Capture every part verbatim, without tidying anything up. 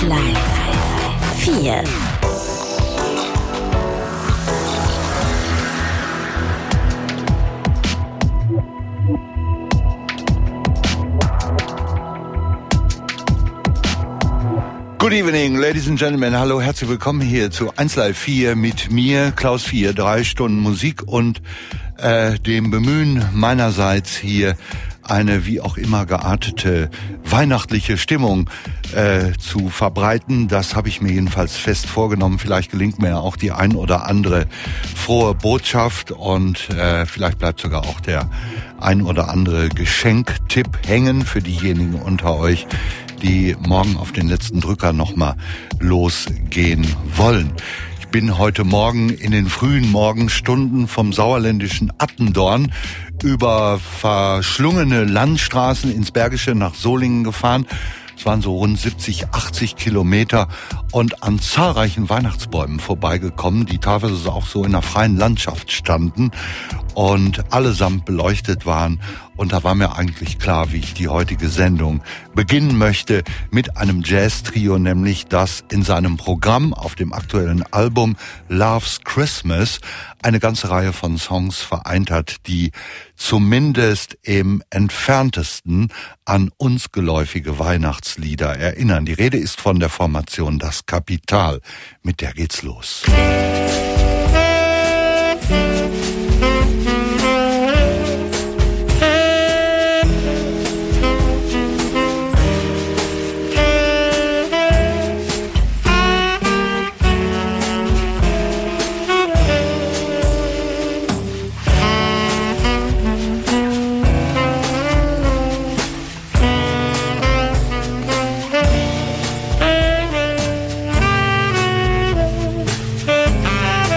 Live vier. Good evening, ladies and gentlemen. Hallo, herzlich willkommen hier zu eins Live vier mit mir, Klaus vier. Drei Stunden Musik und äh, dem Bemühen meinerseits hier eine wie auch immer geartete weihnachtliche Stimmung äh, zu verbreiten. Das habe ich mir jedenfalls fest vorgenommen. Vielleicht gelingt mir auch die ein oder andere frohe Botschaft und äh, vielleicht bleibt sogar auch der ein oder andere Geschenktipp hängen für diejenigen unter euch, die morgen auf den letzten Drücker nochmal losgehen wollen. Ich bin heute Morgen in den frühen Morgenstunden vom sauerländischen Attendorn über verschlungene Landstraßen ins Bergische nach Solingen gefahren. Es waren so rund siebzig, achtzig Kilometer und an zahlreichen Weihnachtsbäumen vorbeigekommen, die teilweise auch so in der freien Landschaft standen und allesamt beleuchtet waren. Und da war mir eigentlich klar, wie ich die heutige Sendung beginnen möchte mit einem Jazz-Trio, nämlich das in seinem Programm auf dem aktuellen Album Love's Christmas eine ganze Reihe von Songs vereint hat, die zumindest im entferntesten an uns geläufige Weihnachtslieder erinnern. Die Rede ist von der Formation Das Kapital. Mit der geht's los. Thank you.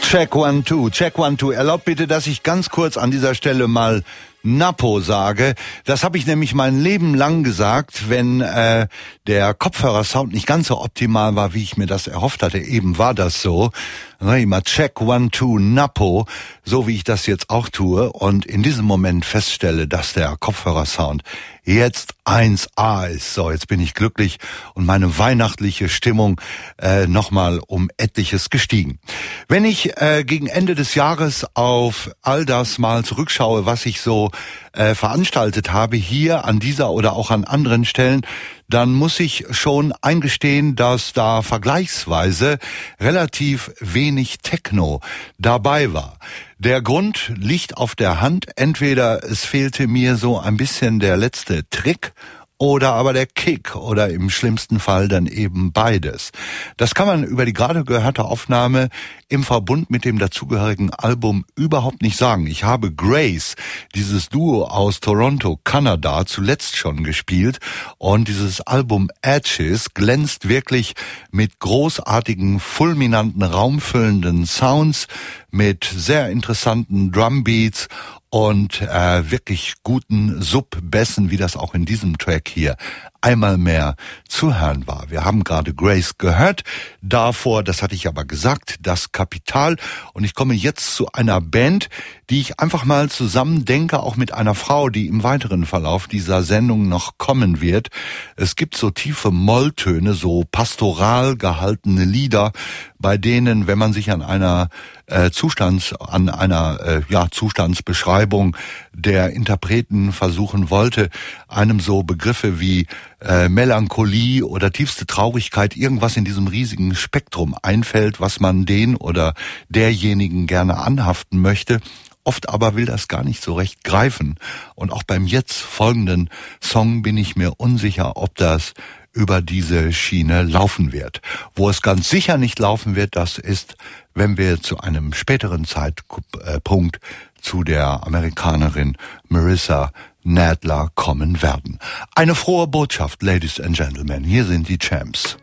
Check one, two, check one, two. Erlaubt bitte, dass ich ganz kurz an dieser Stelle mal Napo sage. Das habe ich nämlich mein Leben lang gesagt, wenn äh, der Kopfhörersound nicht ganz so optimal war, wie ich mir das erhofft hatte. Eben war das so. Immer check one, two, Napo, so wie ich das jetzt auch tue und in diesem Moment feststelle, dass der Kopfhörersound jetzt eins A ist. So, jetzt bin ich glücklich und meine weihnachtliche Stimmung äh, nochmal um etliches gestiegen. Wenn ich äh, gegen Ende des Jahres auf all das mal zurückschaue, was ich so äh, veranstaltet habe, hier an dieser oder auch an anderen Stellen, dann muss ich schon eingestehen, dass da vergleichsweise relativ wenig Techno dabei war. Der Grund liegt auf der Hand. Entweder es fehlte mir so ein bisschen der letzte Trick oder aber der Kick oder im schlimmsten Fall dann eben beides. Das kann man über die gerade gehörte Aufnahme im Verbund mit dem dazugehörigen Album überhaupt nicht sagen. Ich habe Grace, dieses Duo aus Toronto, Kanada, zuletzt schon gespielt und dieses Album Edges glänzt wirklich mit großartigen, fulminanten, raumfüllenden Sounds, mit sehr interessanten Drumbeats und äh, wirklich guten Subbässen, wie das auch in diesem Track hier einmal mehr zu hören war. Wir haben gerade Grace gehört, davor, das hatte ich aber gesagt, das Kapital. Und ich komme jetzt zu einer Band, die ich einfach mal zusammen denke, auch mit einer Frau, die im weiteren Verlauf dieser Sendung noch kommen wird. Es gibt so tiefe Molltöne, so pastoral gehaltene Lieder, bei denen, wenn man sich an einer äh, Zustands, an einer äh, ja Zustandsbeschreibung der Interpreten versuchen wollte, einem so Begriffe wie äh, Melancholie oder tiefste Traurigkeit, irgendwas in diesem riesigen Spektrum einfällt, was man den oder derjenigen gerne anhaften möchte. Oft aber will das gar nicht so recht greifen. Und auch beim jetzt folgenden Song bin ich mir unsicher, ob das über diese Schiene laufen wird. Wo es ganz sicher nicht laufen wird, das ist, wenn wir zu einem späteren Zeitpunkt zu der Amerikanerin Marissa Nadler kommen werden. Eine frohe Botschaft, Ladies and Gentlemen. Hier sind die Champs.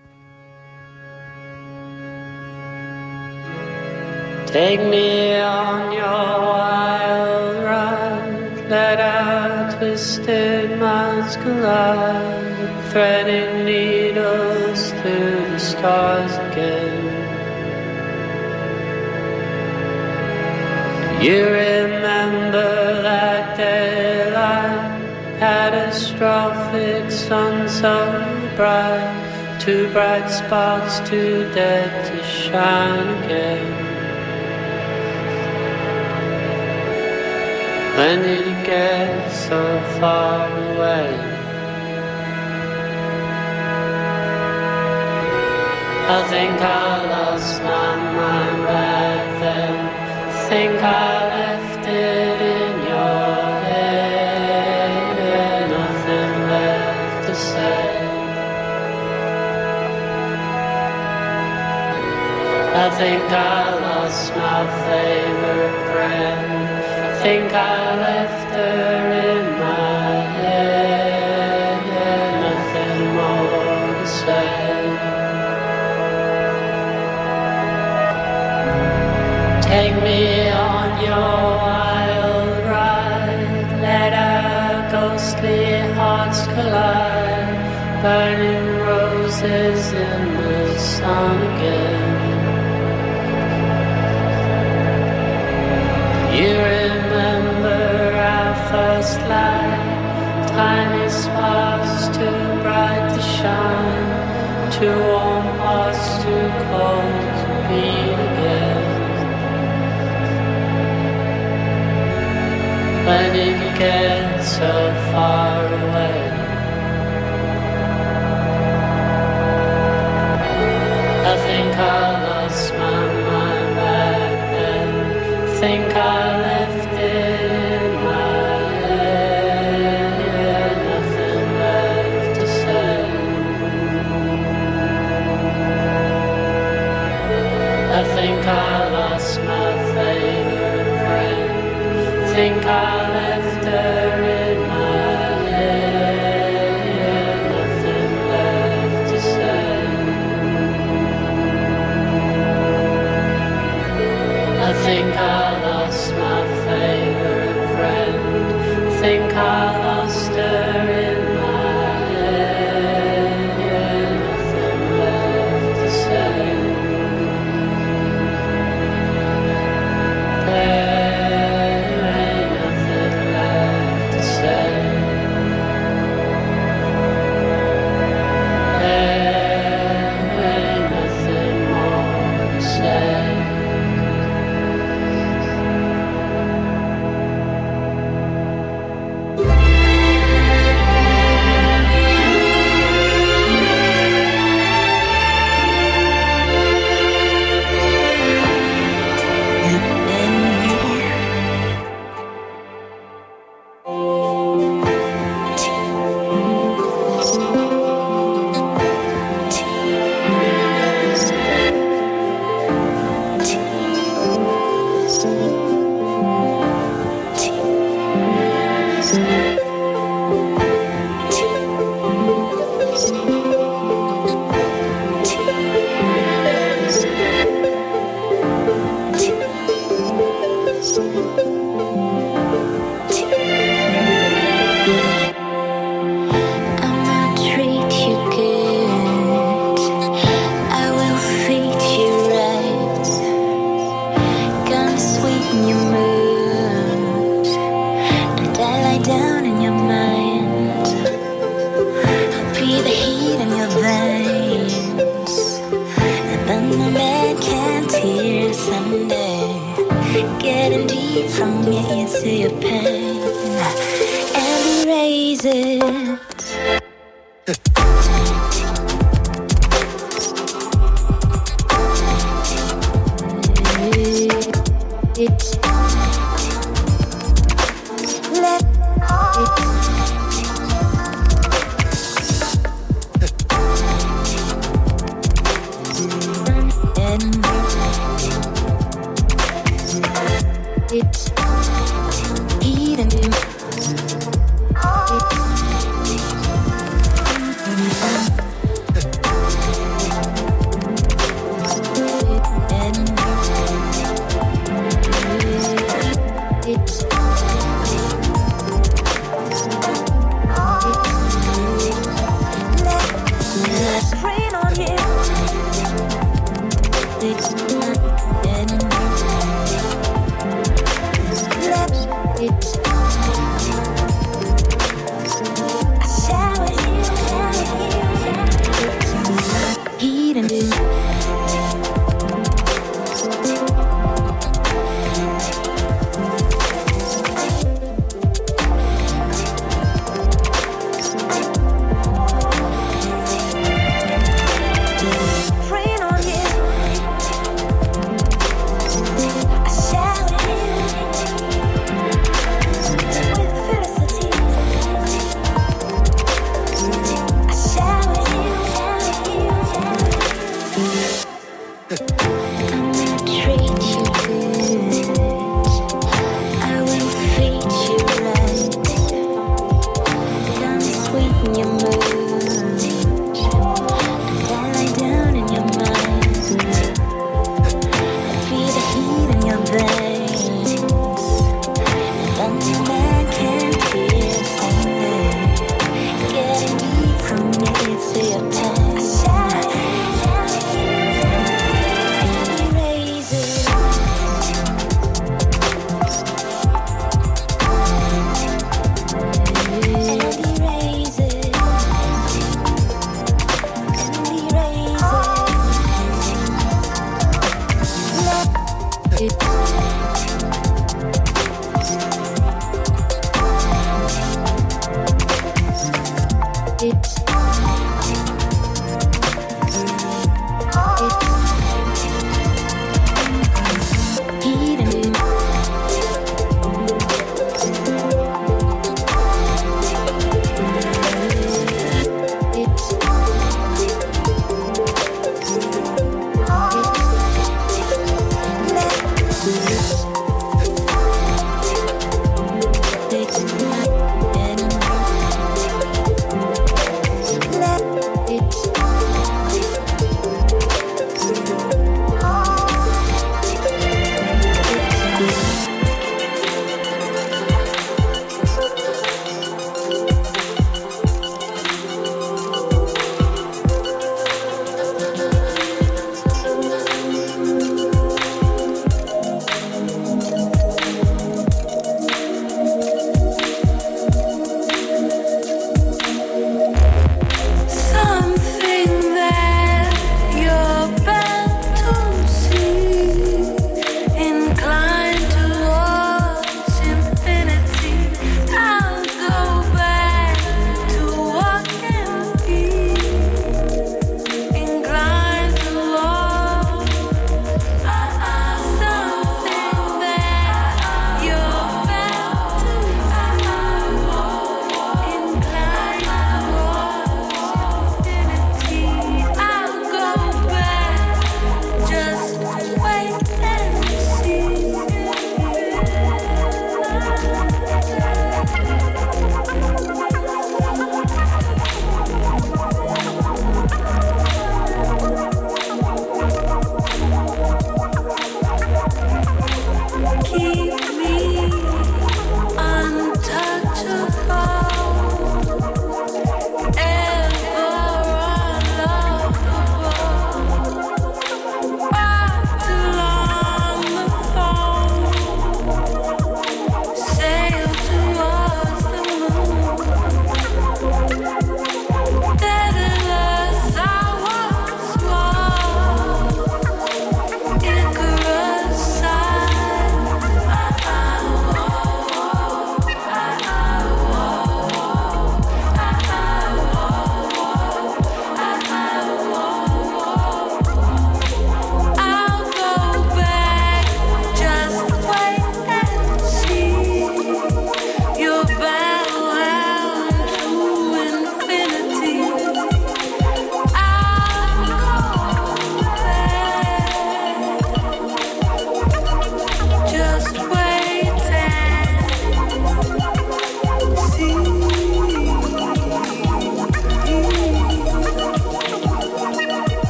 Take me on your wild ride, let our twisted minds collide, threading needles through the stars again. Do you remember that daylight, catastrophic sun so bright, two bright spots too dead to shine again? When did you get so far away? I think I lost my mind back then. I think I left it in your head. Nothing left to say. I think I lost my favorite friend. I think I left her in my head, yeah, nothing more to say. Take me on your wild ride, let our ghostly hearts collide, burning roses in the sun again. You remember our first light, tiny sparks too bright to shine, two warm hearts too cold to beat again. When did you get so far away? I think I lost my mind back then. I think I left it in my head, yeah, nothing left to say. I think I lost my favorite friend. I think I left her in my head, yeah, nothing left to say.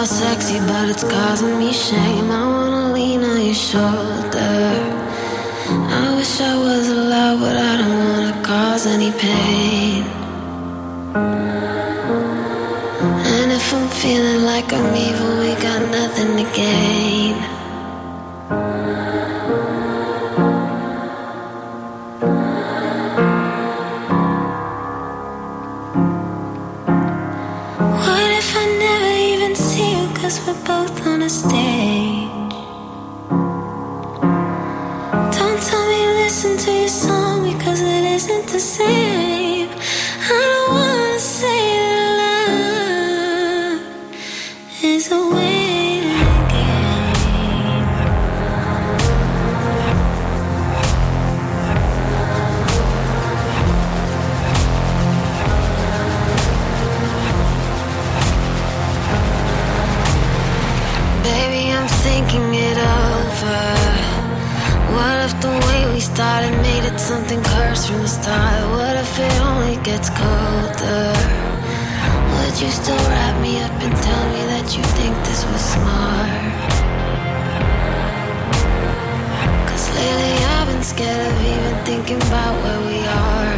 all sexy, but it's causing me shame. I wanna lean on your shoulder. I wish I was allowed, but I don't wanna cause any pain. And if I'm feeling like I'm evil, we got nothing to gain. What if I never even see you, 'cause we're both on a stage? Don't tell me listen to your song, because it isn't the same. I don't wanna say that love is a waiting game. Baby, I'm thinking it over. What if the way we started made it something cursed from the start? What if it only gets colder? Would you still wrap me up and tell me that you think this was smart? 'Cause lately I've been scared of even thinking about where we are.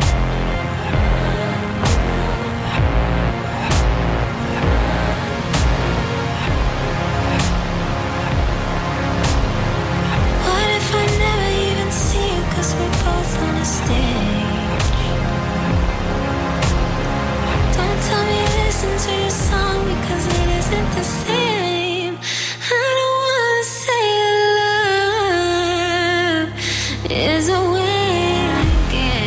What if I never even see you, 'cause we're both on a stage? Don't tell me listen to your song, because it isn't the same. I don't wanna say that love is a waiting game.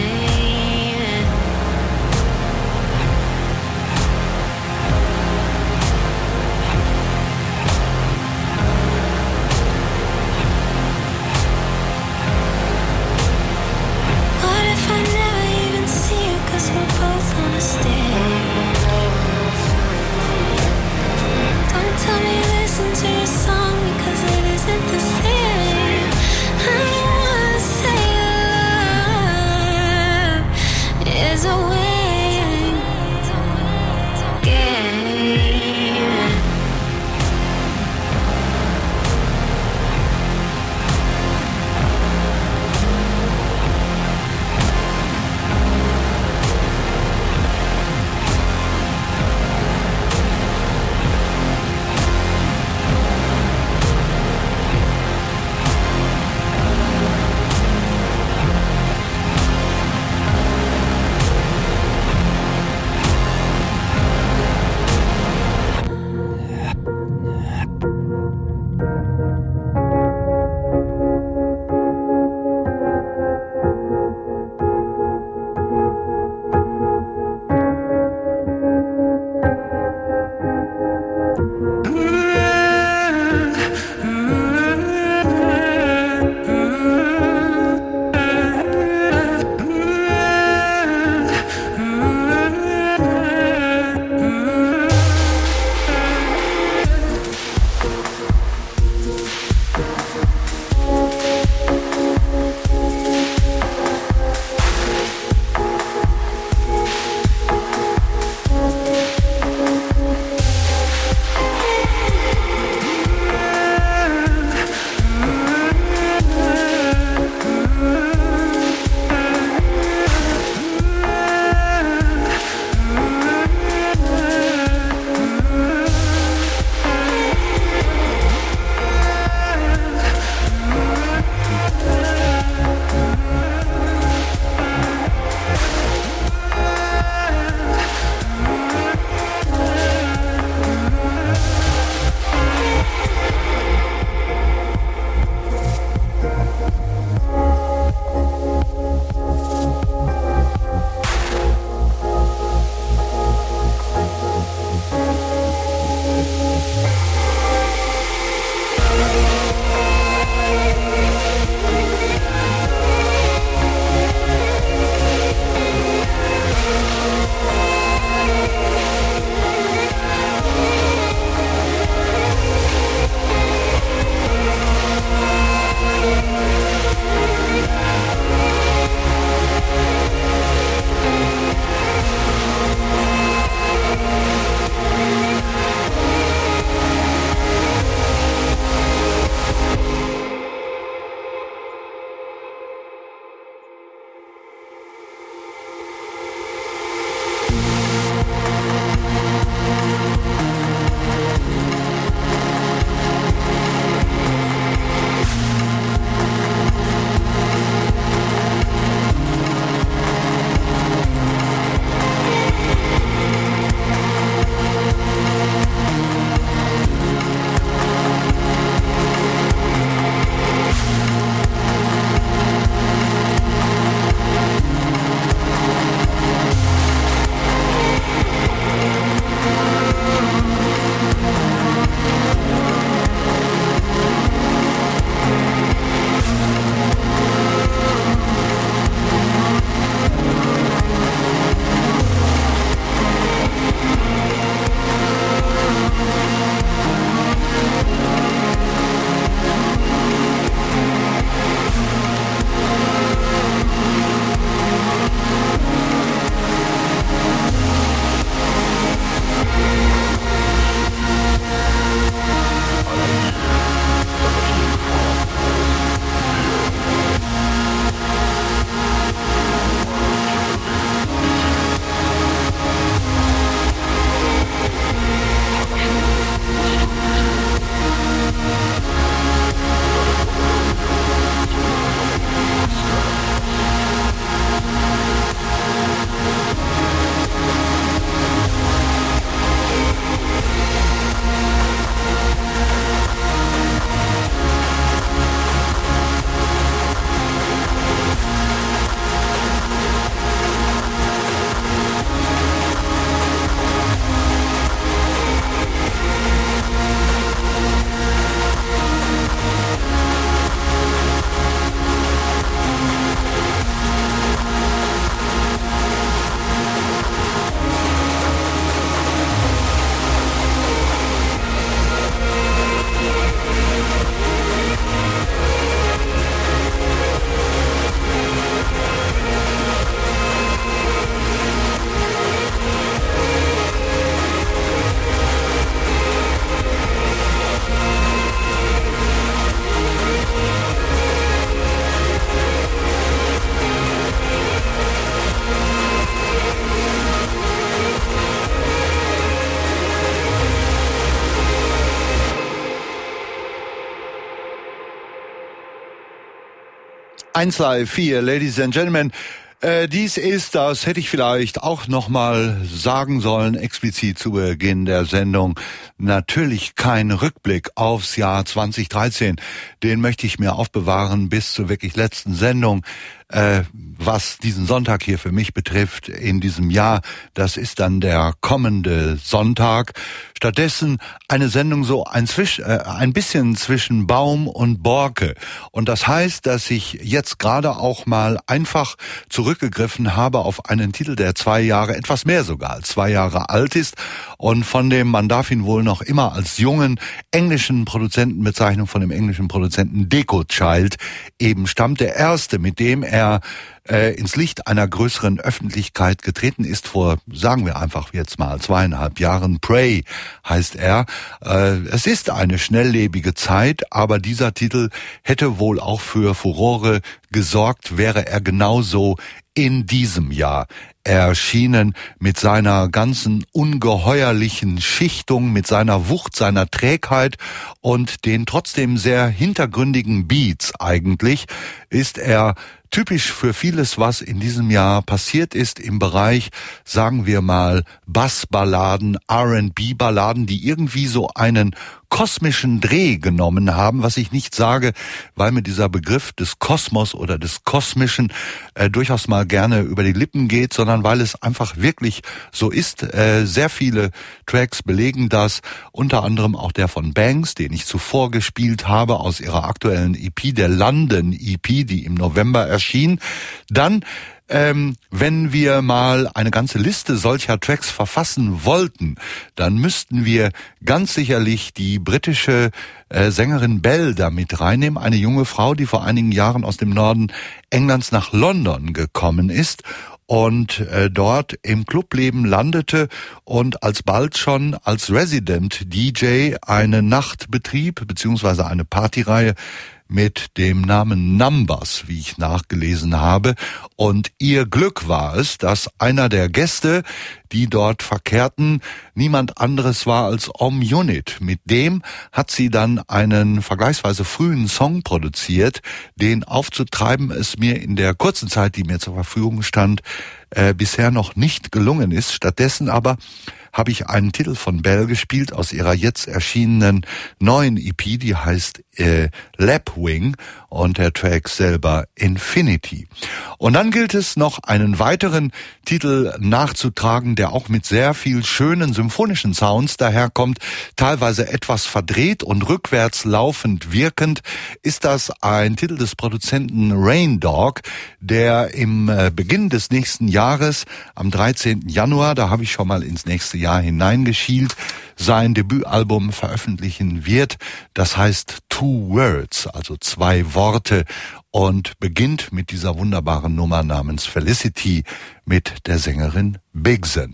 eins Live vier, Ladies and Gentlemen. Äh, dies ist, das hätte ich vielleicht auch nochmal sagen sollen, explizit zu Beginn der Sendung, natürlich kein Rückblick aufs Jahr zwanzig dreizehn. Den möchte ich mir aufbewahren bis zur wirklich letzten Sendung. Äh, was diesen Sonntag hier für mich betrifft in diesem Jahr, das ist dann der kommende Sonntag. Stattdessen eine Sendung so ein, Zwisch, äh, ein bisschen zwischen Baum und Borke. Und das heißt, dass ich jetzt gerade auch mal einfach zurückgegriffen habe auf einen Titel, der zwei Jahre, etwas mehr sogar als zwei Jahre alt ist und von dem, man darf ihn wohl noch immer als jungen englischen Produzentenbezeichnung von dem englischen Produzenten Deco Child eben stammt. Der erste, mit dem er er äh, ins Licht einer größeren Öffentlichkeit getreten ist vor, sagen wir einfach jetzt mal, zweieinhalb Jahren. Pray heißt er. Äh, es ist eine schnelllebige Zeit, aber dieser Titel hätte wohl auch für Furore gesorgt, wäre er genauso in diesem Jahr erschienen, mit seiner ganzen ungeheuerlichen Schichtung, mit seiner Wucht, seiner Trägheit und den trotzdem sehr hintergründigen Beats eigentlich, ist er typisch für vieles, was in diesem Jahr passiert ist im Bereich, sagen wir mal, Bassballaden, R and B-Balladen, die irgendwie so einen kosmischen Dreh genommen haben, was ich nicht sage, weil mir dieser Begriff des Kosmos oder des Kosmischen äh, durchaus mal gerne über die Lippen geht, sondern weil es einfach wirklich so ist. Äh, sehr viele Tracks belegen das, unter anderem auch der von Banks, den ich zuvor gespielt habe, aus ihrer aktuellen E P, der London E P, die im November erschien. Dann Ähm, wenn wir mal eine ganze Liste solcher Tracks verfassen wollten, dann müssten wir ganz sicherlich die britische äh, Sängerin Belle da mit reinnehmen. Eine junge Frau, die vor einigen Jahren aus dem Norden Englands nach London gekommen ist und äh, dort im Clubleben landete und alsbald schon als Resident D J eine Nachtbetrieb beziehungsweise eine Partyreihe mit dem Namen Numbers, wie ich nachgelesen habe. Und ihr Glück war es, dass einer der Gäste, die dort verkehrten, niemand anderes war als Om Unit. Mit dem hat sie dann einen vergleichsweise frühen Song produziert. Den aufzutreiben es mir in der kurzen Zeit, die mir zur Verfügung stand, äh, bisher noch nicht gelungen ist. Stattdessen aber habe ich einen Titel von Belle gespielt aus ihrer jetzt erschienenen neuen E P, die heißt äh, Lapwing und der Track selber Infinity. Und dann gilt es noch einen weiteren Titel nachzutragen, der auch mit sehr viel schönen symphonischen Sounds daherkommt, teilweise etwas verdreht und rückwärts laufend wirkend, ist das ein Titel des Produzenten Rain Dog, der im äh, Beginn des nächsten Jahres, am dreizehnten Januar, da habe ich schon mal ins nächste Jahr hineingeschielt, sein Debütalbum veröffentlichen wird. Das heißt Two Words, also zwei Worte, und beginnt mit dieser wunderbaren Nummer namens Felicity mit der Sängerin Bigson.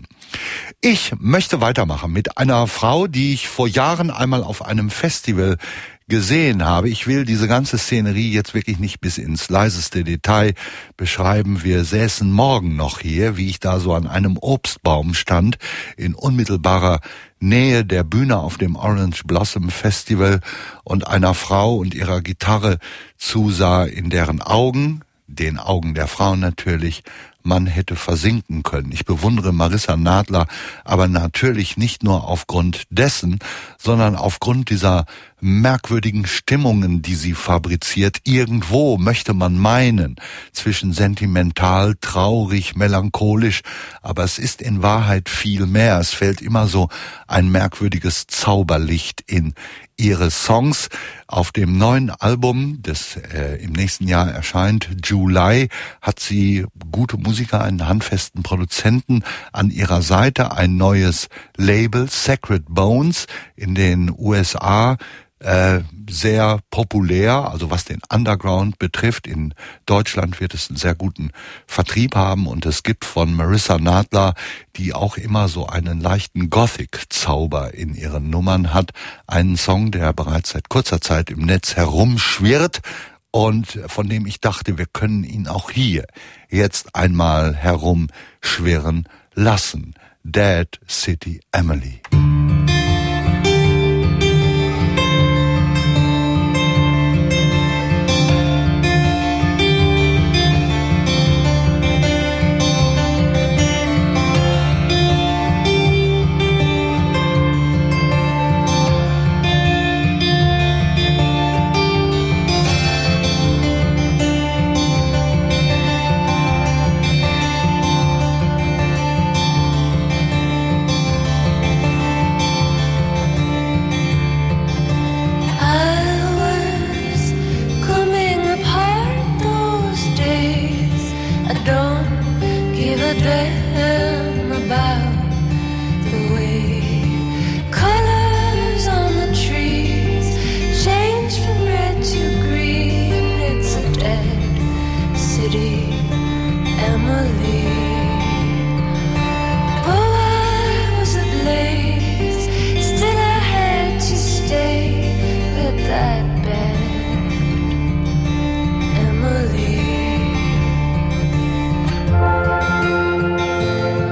Ich möchte weitermachen mit einer Frau, die ich vor Jahren einmal auf einem Festival gesehen habe. Ich will diese ganze Szenerie jetzt wirklich nicht bis ins leiseste Detail beschreiben. Wir säßen morgen noch hier, wie ich da so an einem Obstbaum stand, in unmittelbarer Nähe der Bühne auf dem Orange Blossom Festival und einer Frau und ihrer Gitarre zusah, in deren Augen, den Augen der Frau natürlich, man hätte versinken können. Ich bewundere Marissa Nadler, aber natürlich nicht nur aufgrund dessen, sondern aufgrund dieser merkwürdigen Stimmungen, die sie fabriziert. Irgendwo möchte man meinen, zwischen sentimental, traurig, melancholisch, aber es ist in Wahrheit viel mehr. Es fällt immer so ein merkwürdiges Zauberlicht in ihre Songs. Auf dem neuen Album, das äh, im nächsten Jahr erscheint, July, hat sie gute Musiker, einen handfesten Produzenten an ihrer Seite, ein neues Label, Sacred Bones, in den U S A äh, sehr populär, also was den Underground betrifft. In Deutschland wird es einen sehr guten Vertrieb haben und es gibt von Marissa Nadler, die auch immer so einen leichten Gothic-Zauber in ihren Nummern hat, einen Song, der bereits seit kurzer Zeit im Netz herumschwirrt und von dem ich dachte, wir können ihn auch hier jetzt einmal herumschwirren lassen. Dead City Emily. them about the way colors on the trees change from red to green. It's a dead city, Emily. Oh, I was ablaze, still I had to stay with that bad Emily.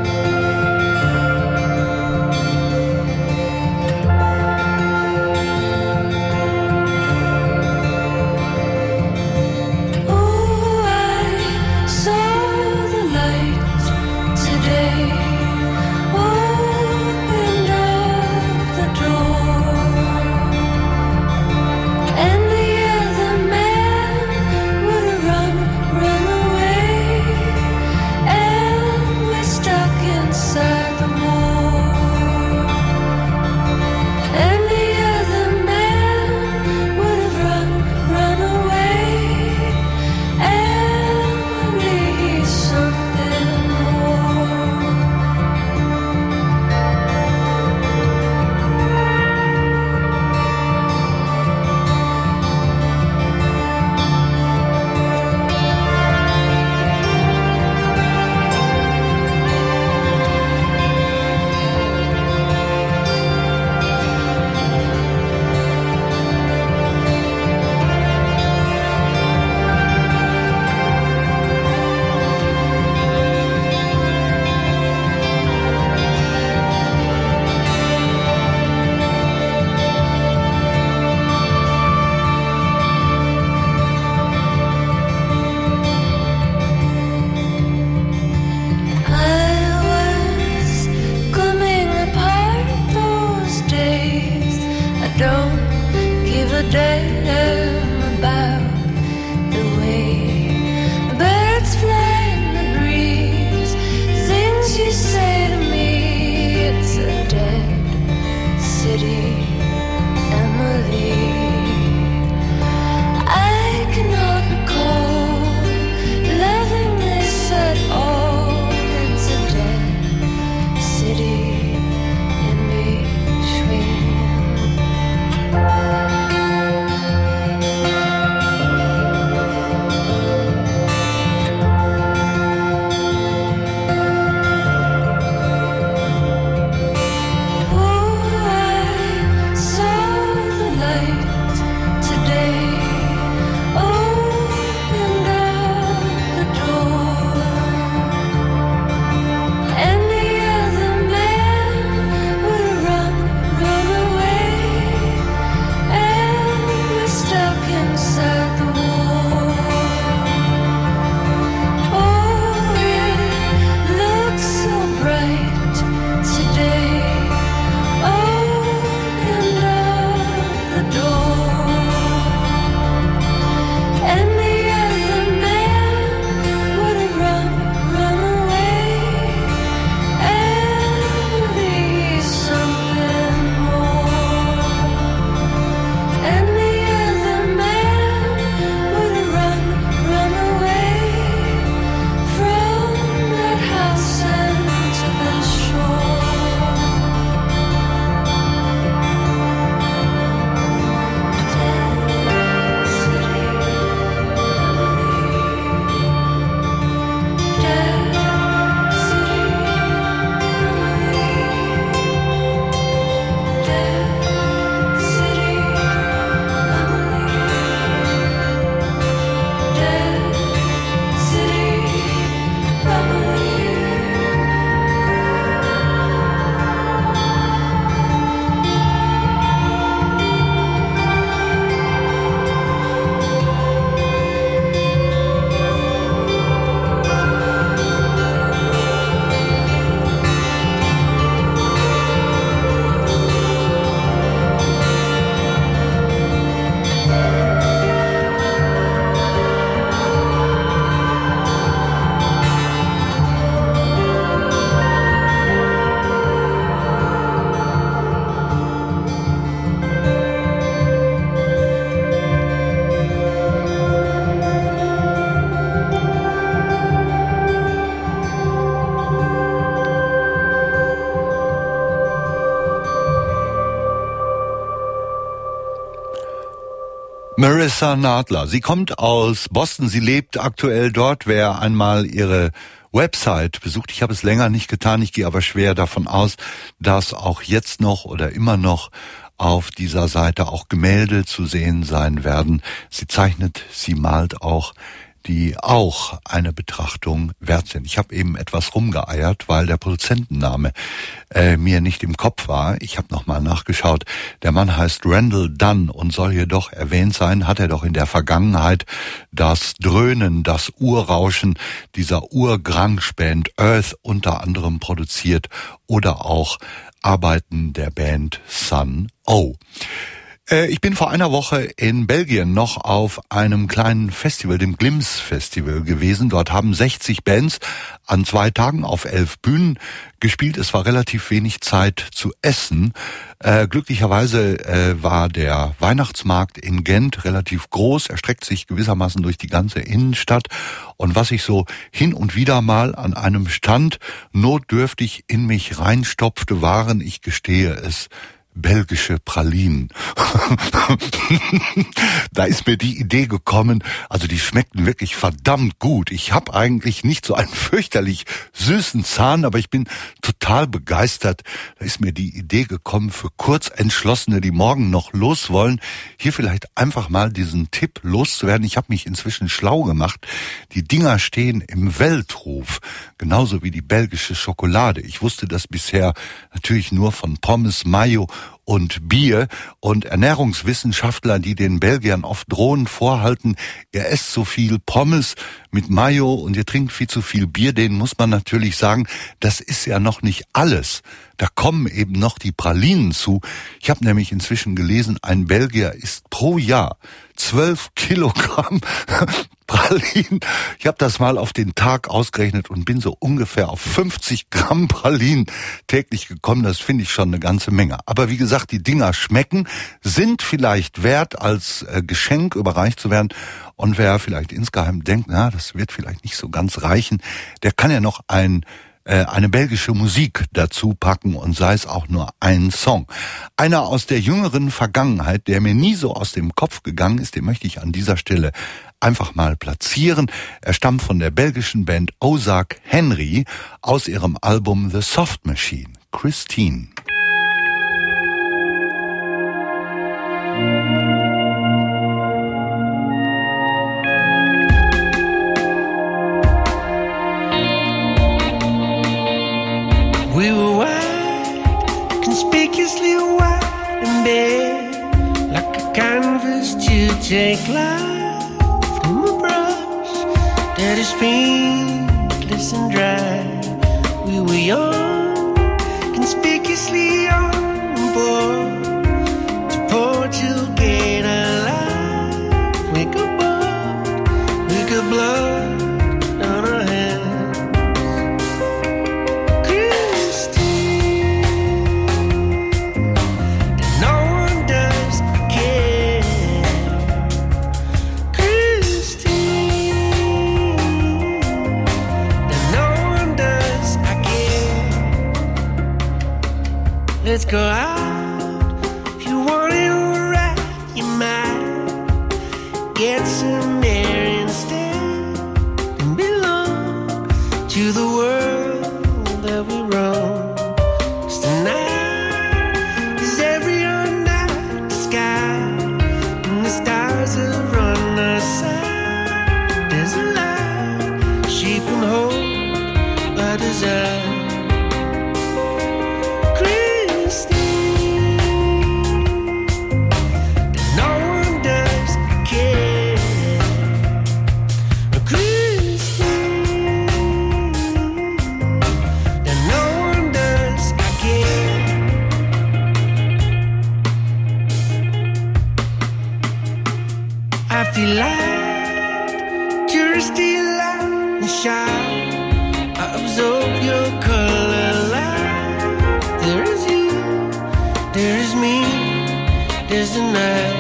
Marissa Nadler. Sie kommt aus Boston, sie lebt aktuell dort. Wer einmal ihre Website besucht, ich habe es länger nicht getan, ich gehe aber schwer davon aus, dass auch jetzt noch oder immer noch auf dieser Seite auch Gemälde zu sehen sein werden. Sie zeichnet, sie malt auch, die auch eine Betrachtung wert sind. Ich habe eben etwas rumgeeiert, weil der Produzentenname äh, mir nicht im Kopf war. Ich habe nochmal nachgeschaut. Der Mann heißt Randall Dunn und soll hier doch erwähnt sein. Hat er doch in der Vergangenheit das Dröhnen, das Urrauschen dieser Ur-Grunge-Band Earth unter anderem produziert oder auch Arbeiten der Band Sun O. Ich bin vor einer Woche in Belgien noch auf einem kleinen Festival, dem Glims Festival gewesen. Dort haben sechzig Bands an zwei Tagen auf elf Bühnen gespielt. Es war relativ wenig Zeit zu essen. Äh, glücklicherweise äh, war der Weihnachtsmarkt in Gent relativ groß, erstreckt sich gewissermaßen durch die ganze Innenstadt. Und was ich so hin und wieder mal an einem Stand notdürftig in mich reinstopfte, waren, ich gestehe es, belgische Pralinen. Da ist mir die Idee gekommen, also die schmeckten wirklich verdammt gut. Ich habe eigentlich nicht so einen fürchterlich süßen Zahn, aber ich bin total begeistert. Da ist mir die Idee gekommen für Kurzentschlossene, die morgen noch los wollen, hier vielleicht einfach mal diesen Tipp loszuwerden. Ich habe mich inzwischen schlau gemacht. Die Dinger stehen im Weltruf, genauso wie die belgische Schokolade. Ich wusste das bisher natürlich nur von Pommes, Mayo und Bier, und Ernährungswissenschaftler, die den Belgiern oft drohen, vorhalten, ihr esst so viel Pommes mit Mayo und ihr trinkt viel zu viel Bier, denen muss man natürlich sagen, das ist ja noch nicht alles. Da kommen eben noch die Pralinen zu. Ich habe nämlich inzwischen gelesen, ein Belgier isst pro Jahr zwölf Kilogramm Pralinen. Ich habe das mal auf den Tag ausgerechnet und bin so ungefähr auf fünfzig Gramm Pralinen täglich gekommen. Das finde ich schon eine ganze Menge. Aber wie gesagt, die Dinger schmecken, sind vielleicht wert, als äh, Geschenk überreicht zu werden. Und wer vielleicht insgeheim denkt, na, das wird vielleicht nicht so ganz reichen, der kann ja noch ein eine belgische Musik dazu packen, und sei es auch nur ein Song. Einer aus der jüngeren Vergangenheit, der mir nie so aus dem Kopf gegangen ist, den möchte ich an dieser Stelle einfach mal platzieren. Er stammt von der belgischen Band Ozark Henry aus ihrem Album The Soft Machine. Christine. We were white, conspicuously white in bed, like a canvas to take life from a brush that is paintless and dry. We were young, conspicuously on board to Portugal alive. We could blood, we could blood on our hands. Let's go out. If you want it right, you might get some air instead and belong to the world that we roam. 'Cause tonight is every night the sky and the stars are on our side. There's a light, shape and hope, a desire. I feel like curiosity, light and shine. I absorb your color light. There is you, there is me, there's the night.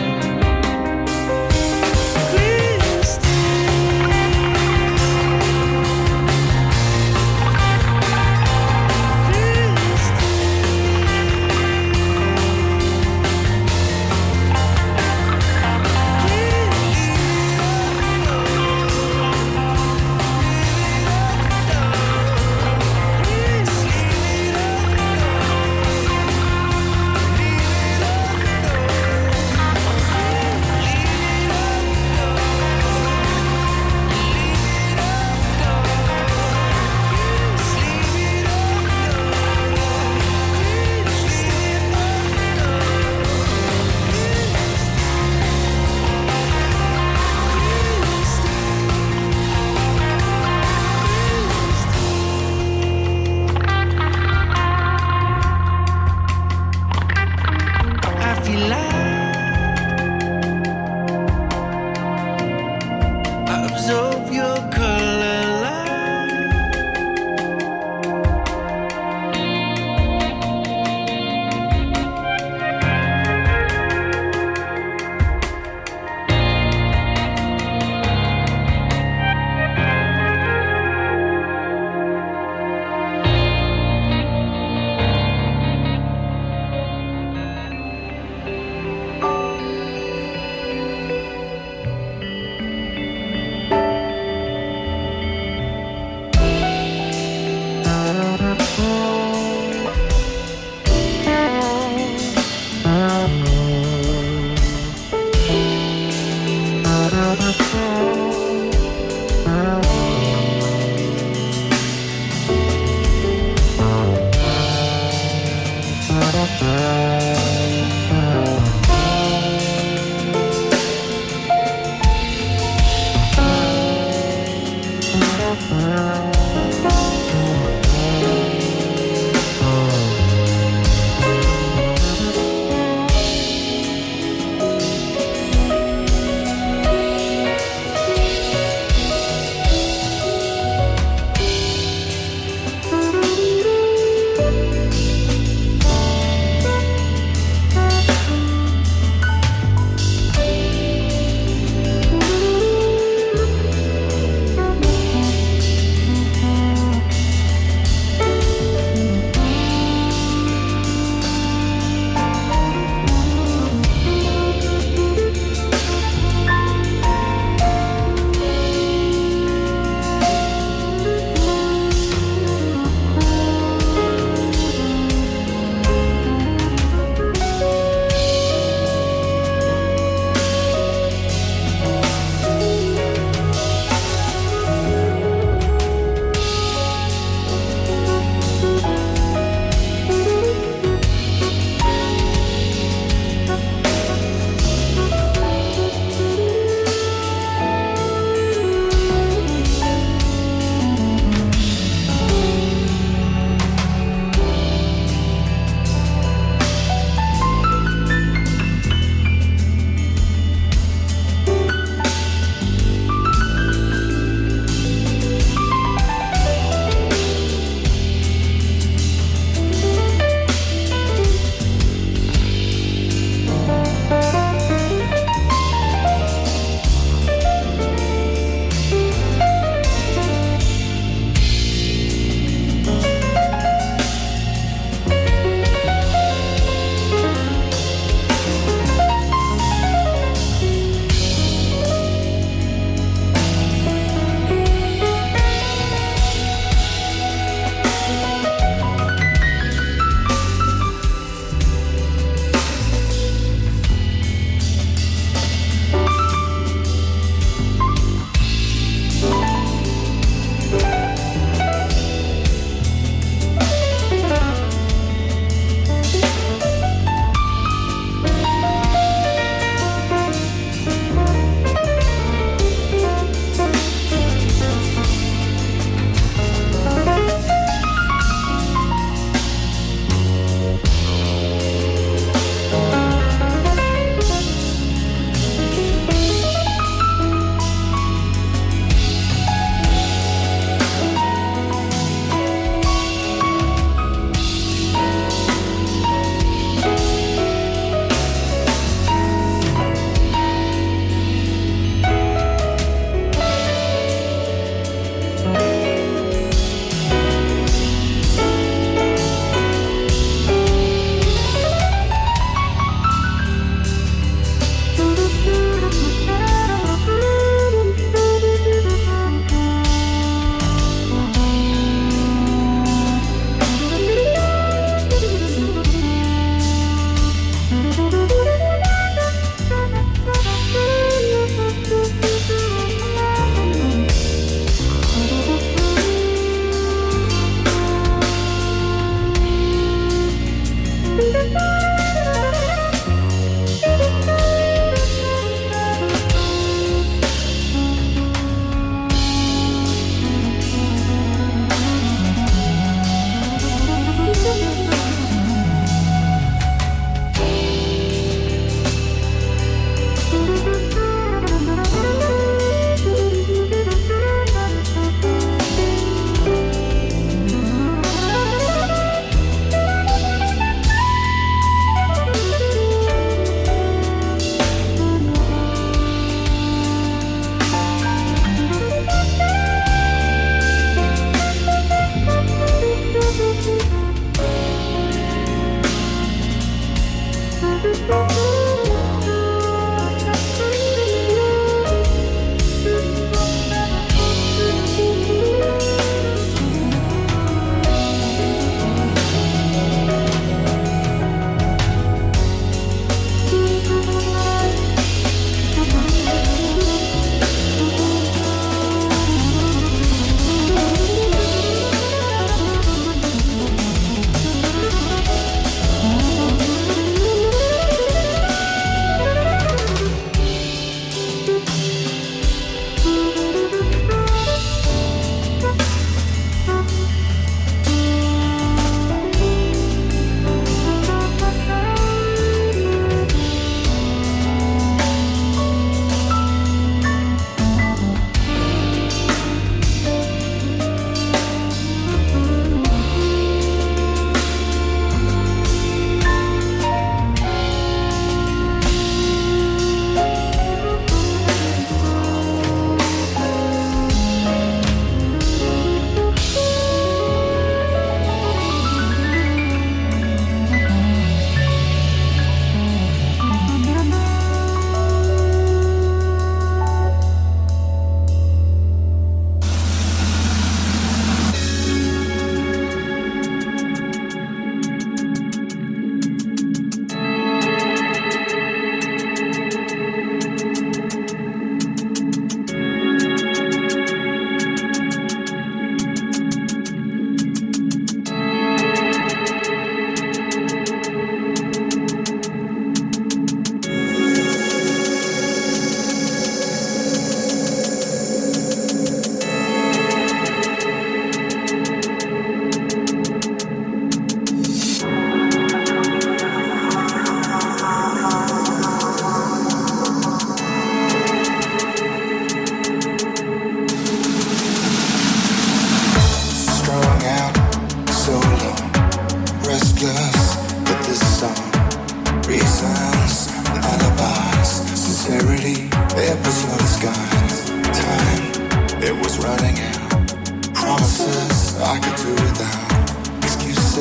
Yeah. your color line.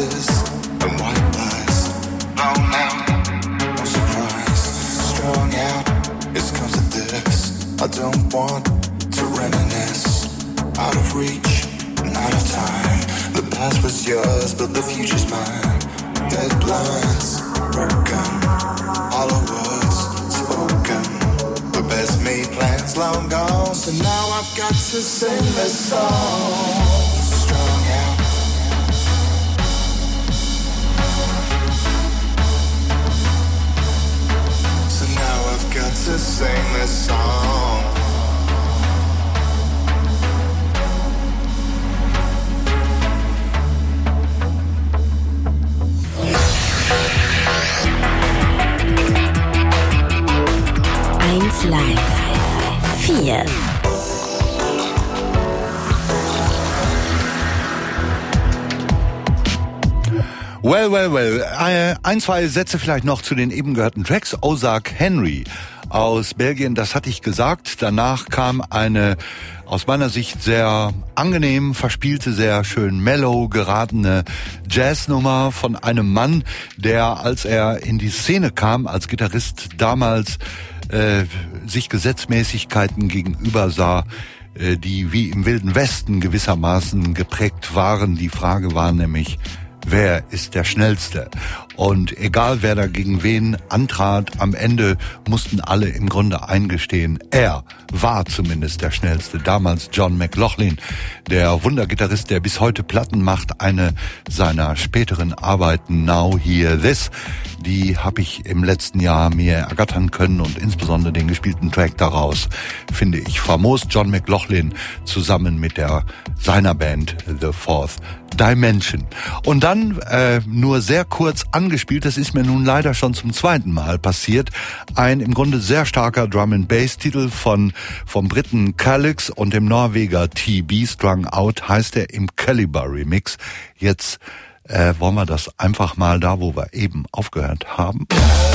excuses and white lies. Long now, no surprise. Strung out, it's comes to this. I don't want to reminisce. Out of reach and out of time. The past was yours, but the future's mine. Dead blinds, broken, hollow words spoken. The best made plans long gone. So now I've got to sing this song. Strung out. So now I've got to sing this song. eins Live vier. Well, well, well. Äh, ein, zwei Sätze vielleicht noch zu den eben gehörten Tracks. Ozark Henry aus Belgien, das hatte ich gesagt. Danach kam eine aus meiner Sicht sehr angenehm verspielte, sehr schön mellow geratene Jazznummer von einem Mann, der, als er in die Szene kam, als Gitarrist damals äh, sich Gesetzmäßigkeiten gegenüber sah, äh, die wie im Wilden Westen gewissermaßen geprägt waren. Die Frage war nämlich, wer ist der Schnellste? Und egal wer da gegen wen antrat, am Ende mussten alle im Grunde eingestehen, er war zumindest der Schnellste. Damals John McLaughlin, der Wundergitarrist, der bis heute Platten macht. Eine seiner späteren Arbeiten, Now Hear This, die habe ich im letzten Jahr mir ergattern können und insbesondere den gespielten Track daraus finde ich famos. John McLaughlin zusammen mit der seiner Band The Fourth Dimension. Und dann äh, nur sehr kurz angespielt, das ist mir nun leider schon zum zweiten Mal passiert, ein im Grunde sehr starker Drum-and-Bass-Titel von vom Briten Calix und dem Norweger T B, Strung Out heißt er im Caliber Remix. Jetzt äh, wollen wir das einfach mal da, wo wir eben aufgehört haben,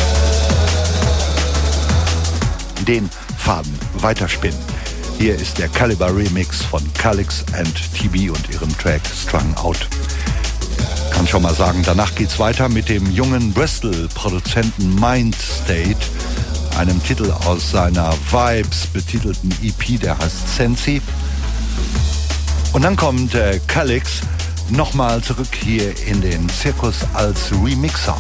den Faden weiterspinnen. Hier ist der Caliber Remix von Calix and T B und ihrem Track Strung Out. Kann schon mal sagen, danach geht's weiter mit dem jungen Bristol-Produzenten Mind State, einem Titel aus seiner Vibes betitelten E P, der heißt Sensi. Und dann kommt äh, Calix nochmal zurück hier in den Zirkus als Remixer.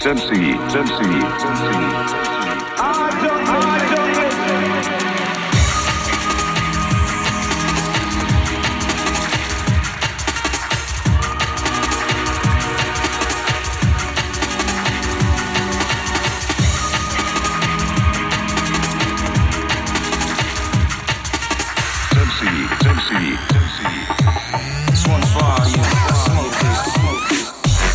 Tipsy, tipsy, tipsy. I don't, I don't Tipsy, tipsy, tipsy. This one's for you. Smoke this, smoke this.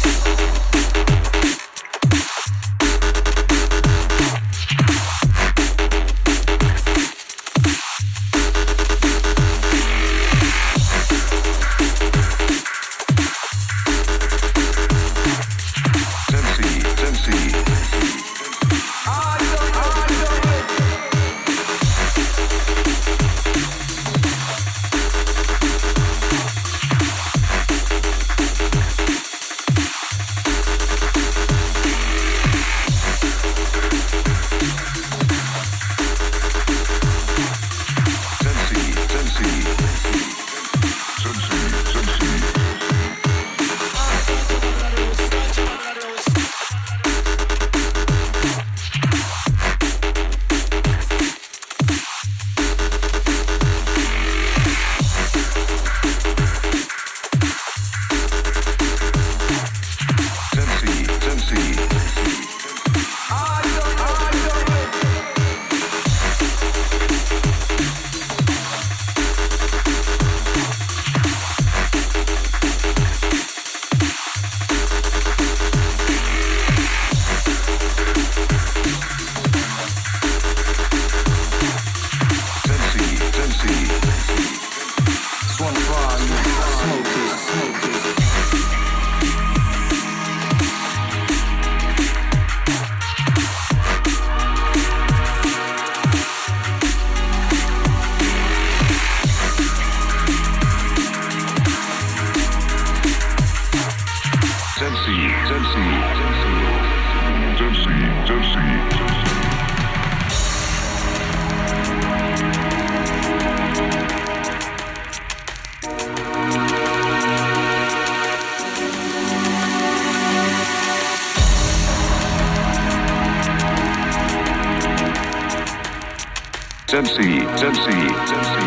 Tipsy, tipsy, tipsy.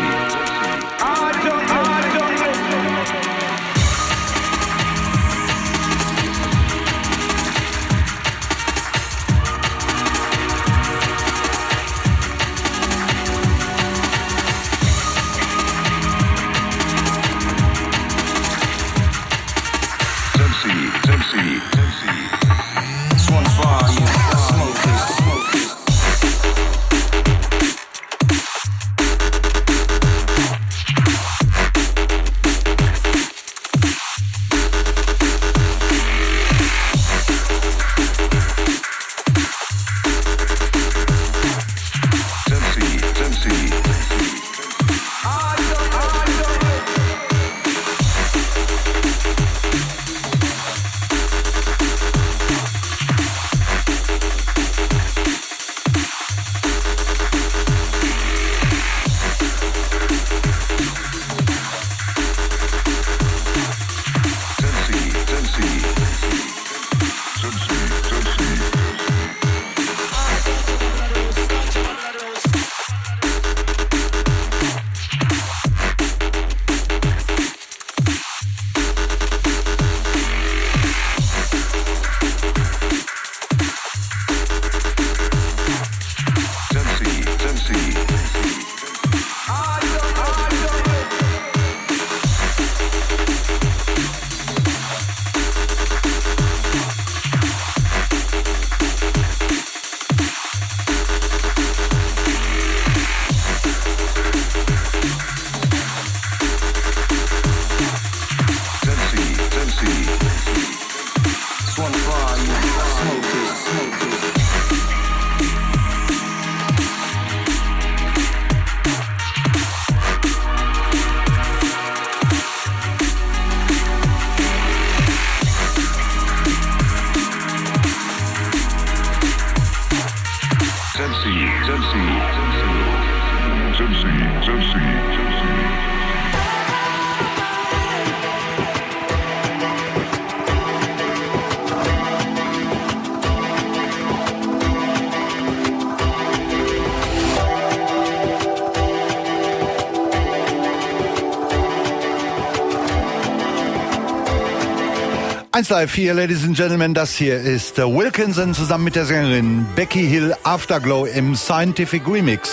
I don't, I don't Tipsy, tipsy, tipsy. This one's for you. Smoke this, smoke this. eins Live vier, Ladies and Gentlemen, das hier ist Wilkinson zusammen mit der Sängerin Becky Hill, Afterglow im Scientific Remix.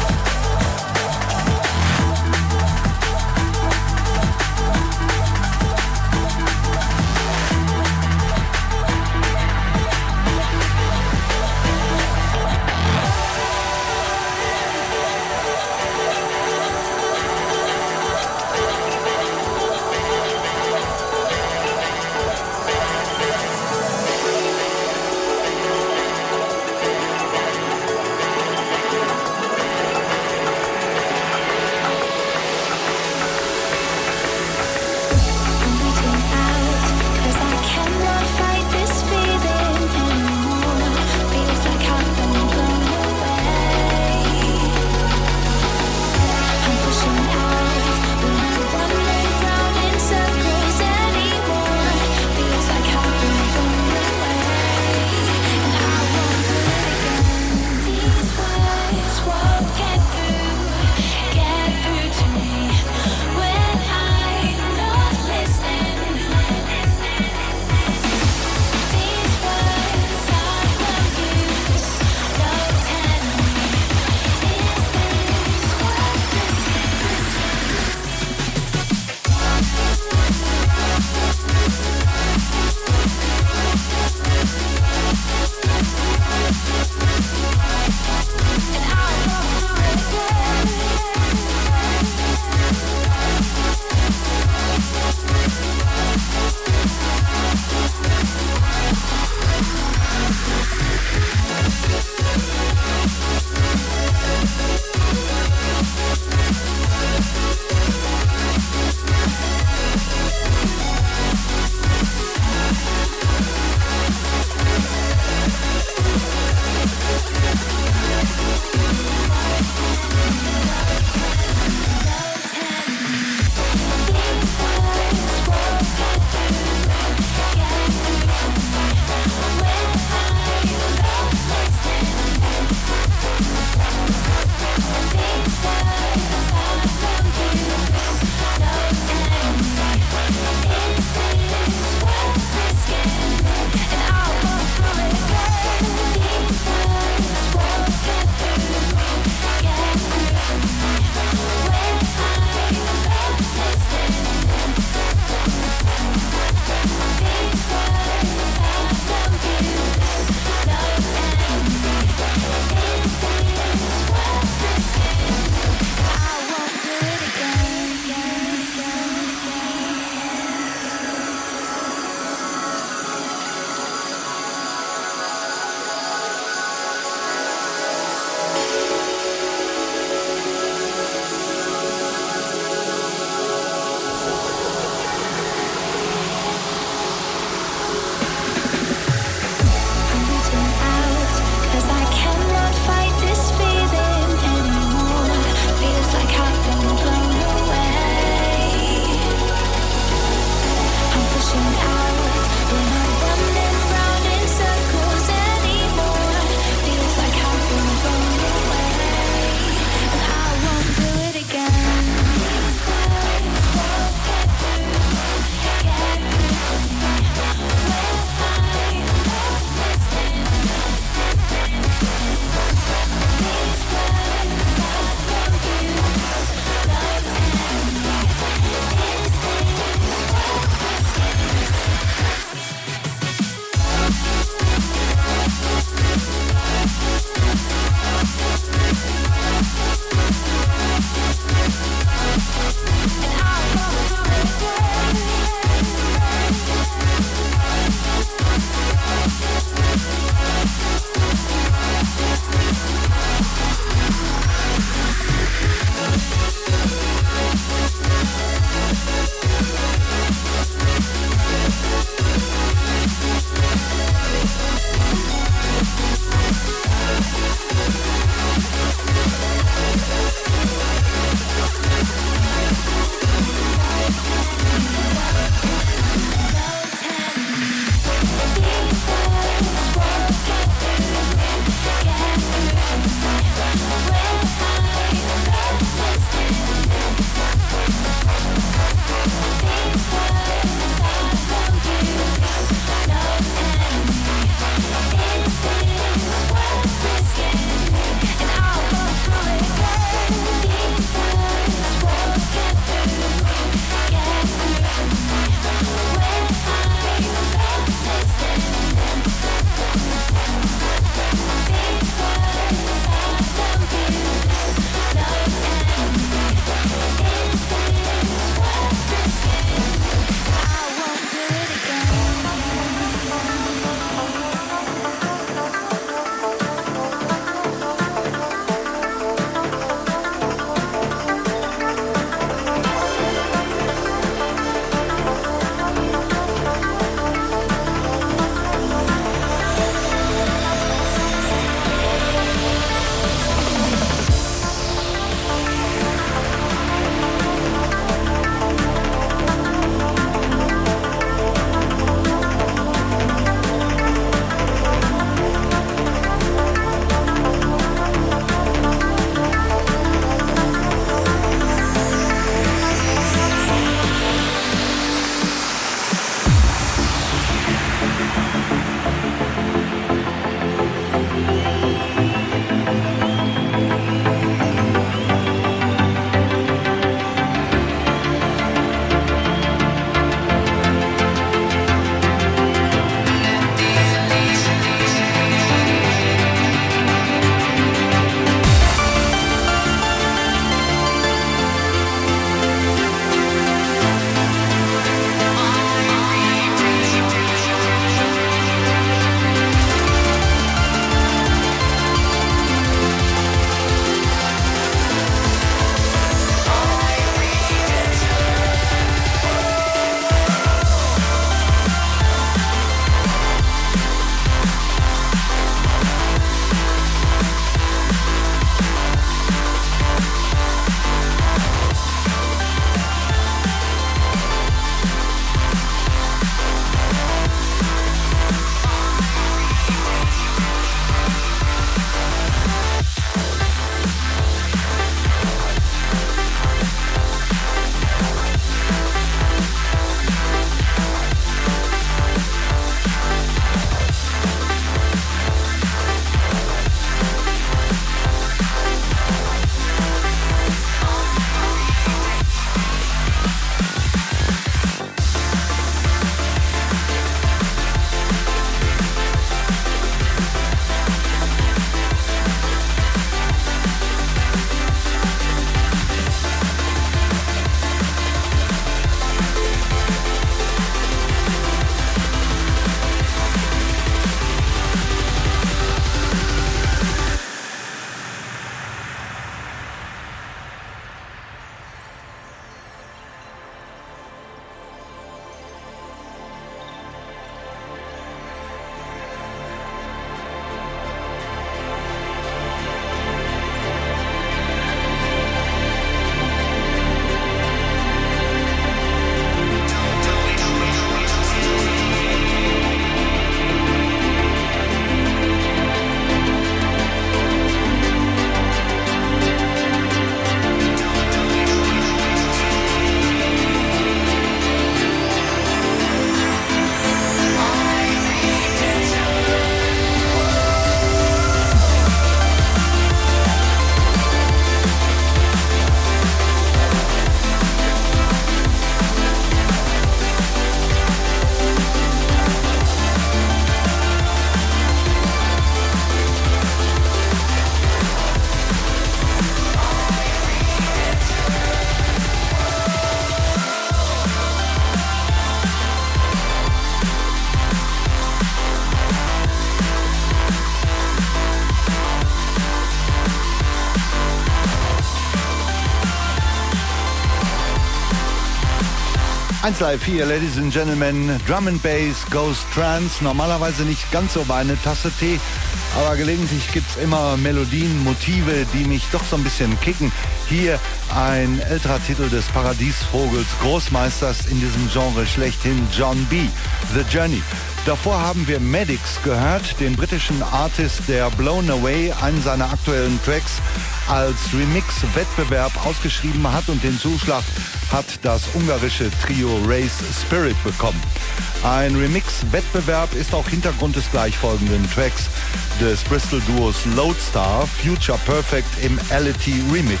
eins Live vier, Ladies and Gentlemen, Drum and Bass, Ghost Trance. Normalerweise nicht ganz so meine Tasse Tee, aber gelegentlich gibt's immer Melodien, Motive, die mich doch so ein bisschen kicken. Hier ein älterer Titel des Paradiesvogels, Großmeisters in diesem Genre schlechthin, John B., The Journey. Davor haben wir Maddox gehört, den britischen Artist, der Blown Away, einen seiner aktuellen Tracks, als Remix-Wettbewerb ausgeschrieben hat, und den Zuschlag hat das ungarische Trio Race Spirit bekommen. Ein Remix-Wettbewerb ist auch Hintergrund des gleichfolgenden Tracks des Bristol-Duos Lodestar, Future Perfect im Ality Remix.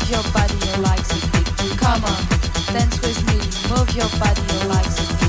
Move your body, your legs a bit. Come on, dance with me. Move your body, your legs a bit.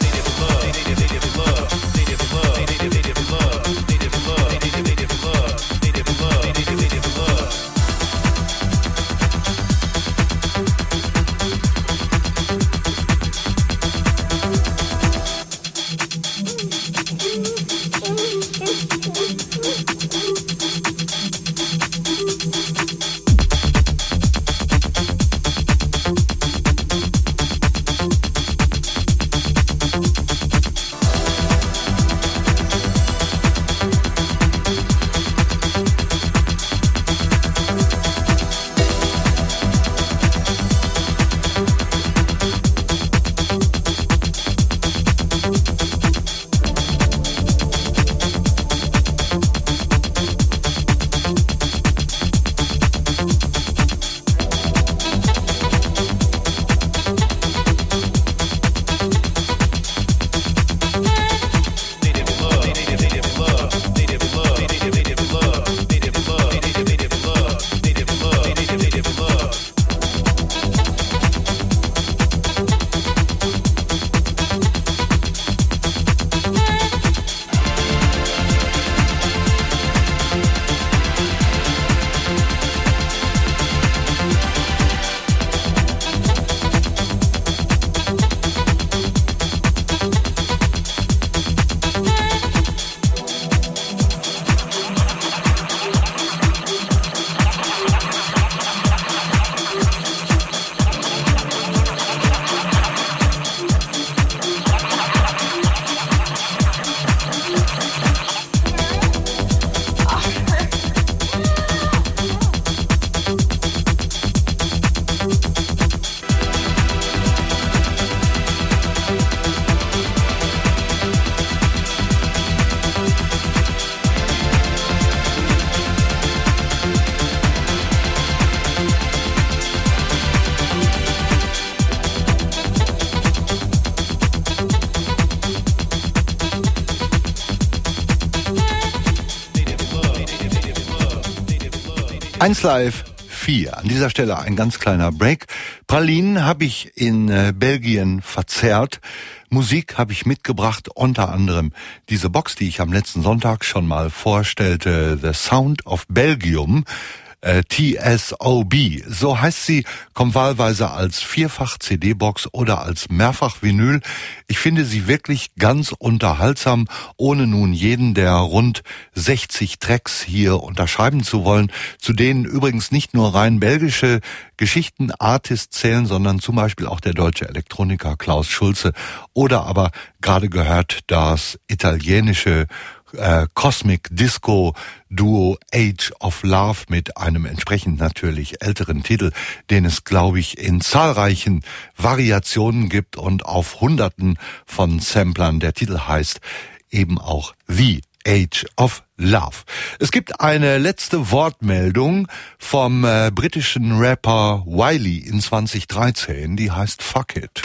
eins Live vier. An dieser Stelle ein ganz kleiner Break. Pralinen habe ich in äh, Belgien verzehrt. Musik habe ich mitgebracht, unter anderem diese Box, die ich am letzten Sonntag schon mal vorstellte, The Sound of Belgium. Äh, T S O B, so heißt sie, kommt wahlweise als Vierfach-C D-Box oder als Mehrfach-Vinyl. Ich finde sie wirklich ganz unterhaltsam, ohne nun jeden der rund sechzig Tracks hier unterschreiben zu wollen, zu denen übrigens nicht nur rein belgische Geschichten, Artists zählen, sondern zum Beispiel auch der deutsche Elektroniker Klaus Schulze oder aber gerade gehört das italienische Äh, Cosmic Disco Duo Age of Love mit einem entsprechend natürlich älteren Titel, den es, glaube ich, in zahlreichen Variationen gibt und auf Hunderten von Samplern. Der Titel heißt eben auch The Age of Love. Es gibt eine letzte Wortmeldung vom äh, britischen Rapper Wiley in zwanzig dreizehn, die heißt Fuck It.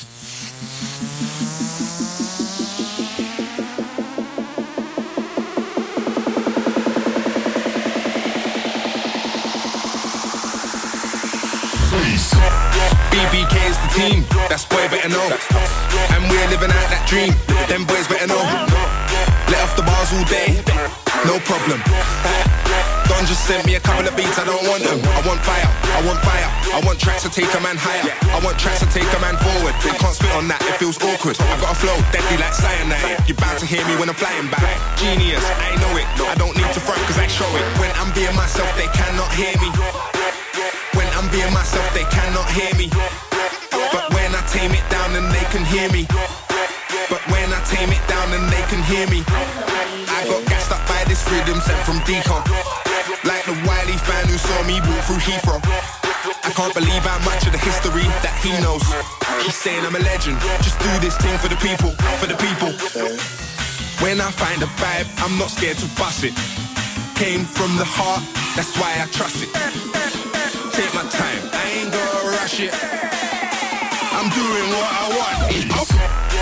B B K is the team, that's boy better know. And we're living out that dream, them boys better know. Let off the bars all day, no problem. Don just sent me a couple of beats, I don't want them. I want fire, I want fire. I want tracks to take a man higher. I want tracks to take a man forward. They can't spit on that, it feels awkward. I got a flow, deadly like cyanide. You're bound to hear me when I'm flying back. Genius, I know it. I don't need to front cause I show it. When I'm being myself, they cannot hear me. When I'm being myself, they cannot hear me. But when I tame it down, then they can hear me. But when I tame it down, then they can hear me. I got gassed up by this rhythm sent from Deco. Like the Wiley fan who saw me walk through Heathrow. I can't believe how much of the history that he knows. He's saying I'm a legend. Just do this thing for the people, for the people. When I find a vibe, I'm not scared to bust it. Came from the heart, that's why I trust it. Take my time, I ain't gonna rush it. I'm doing what I want. Ich auf.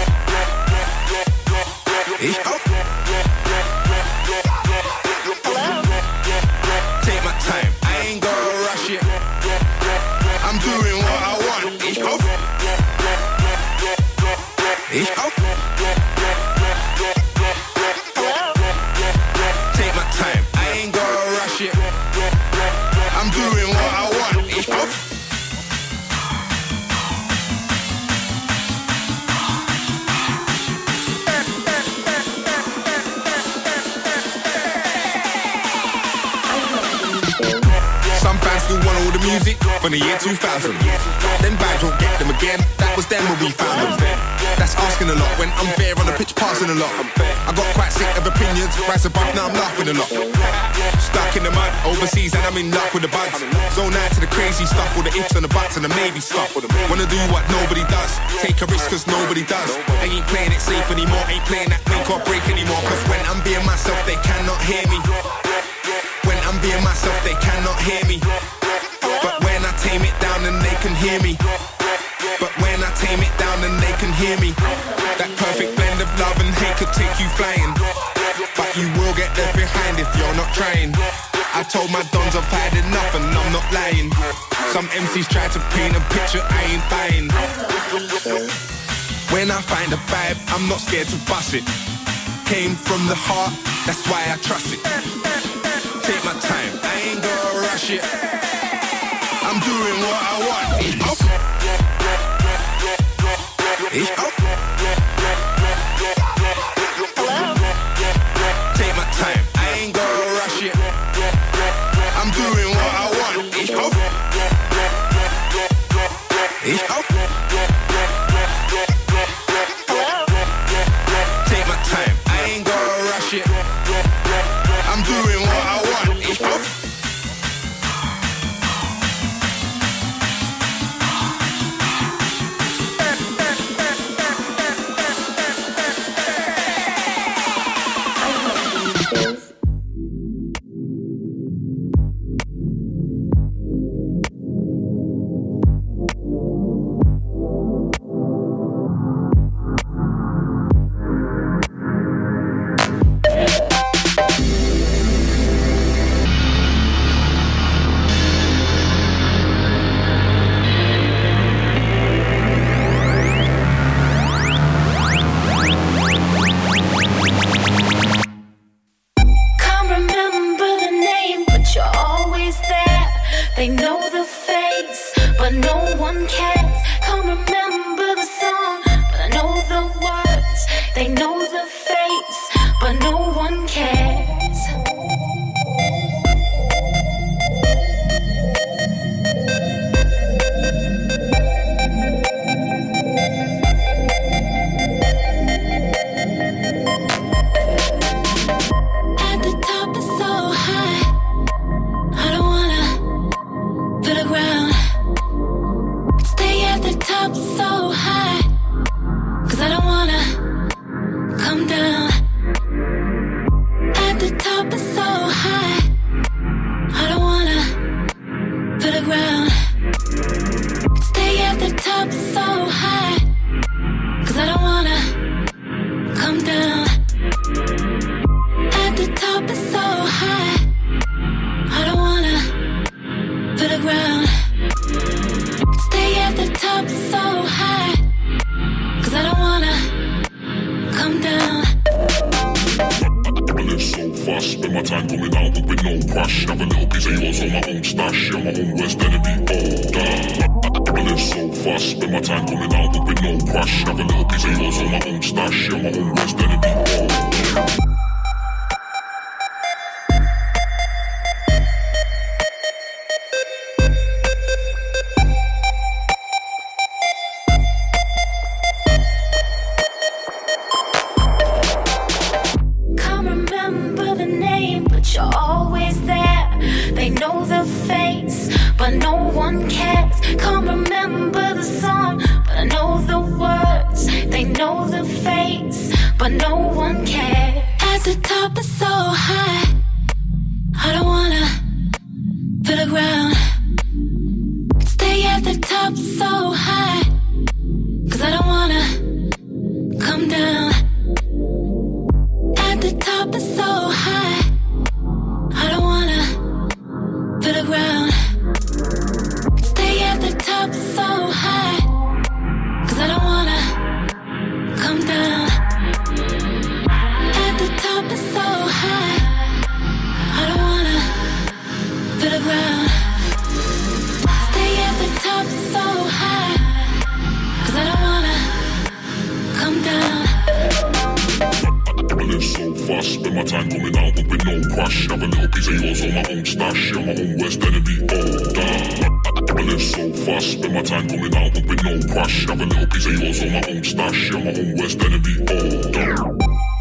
Ich auf. Take my time, I ain't gonna rush it. doing what I want. Ich auf. Some fans still want all the music from the year two thousand. Them vibes won't get them again. That was them when we found them. That's asking a lot when I'm there on the pitch passing a lot. I got quite sick of opinions, rise above, now I'm laughing a lot. Stuck in the mud, overseas and I'm in luck with the buds. Zone out to the crazy stuff, all the ifs and the buts and the maybe stuff. Wanna do what nobody does, take a risk cause nobody does. I ain't playing it safe anymore, ain't playing that make or break anymore. Cause when I'm being myself they cannot hear me. When I'm being myself they cannot hear me. But when I tame it down then they can hear me. But when I tame it down then they can hear me. That perfect blend of love and hate could take you flying. But you will get left behind if you're not trying. I told my dons I've had enough and I'm not lying. Some M Cs try to paint a picture I ain't buying. When I find a vibe I'm not scared to bust it. Came from the heart, that's why I trust it. Take my time, I ain't gonna rush it. I'm doing what I want. Ich auf. Ich auf. Take my time, I ain't gonna rush it. I'm doing what I want. Ich auf. Ich auf. Take my time, I ain't gonna rush it. I'm doing what I want. Ich auf. time coming out with no crush. Have a little piece of yours on my own stash. You're my own worst enemy. Oh, damn. I live so fast, spend my time coming out with no crush. Have a little piece of yours on my own stash. You're my own worst enemy. Oh, damn.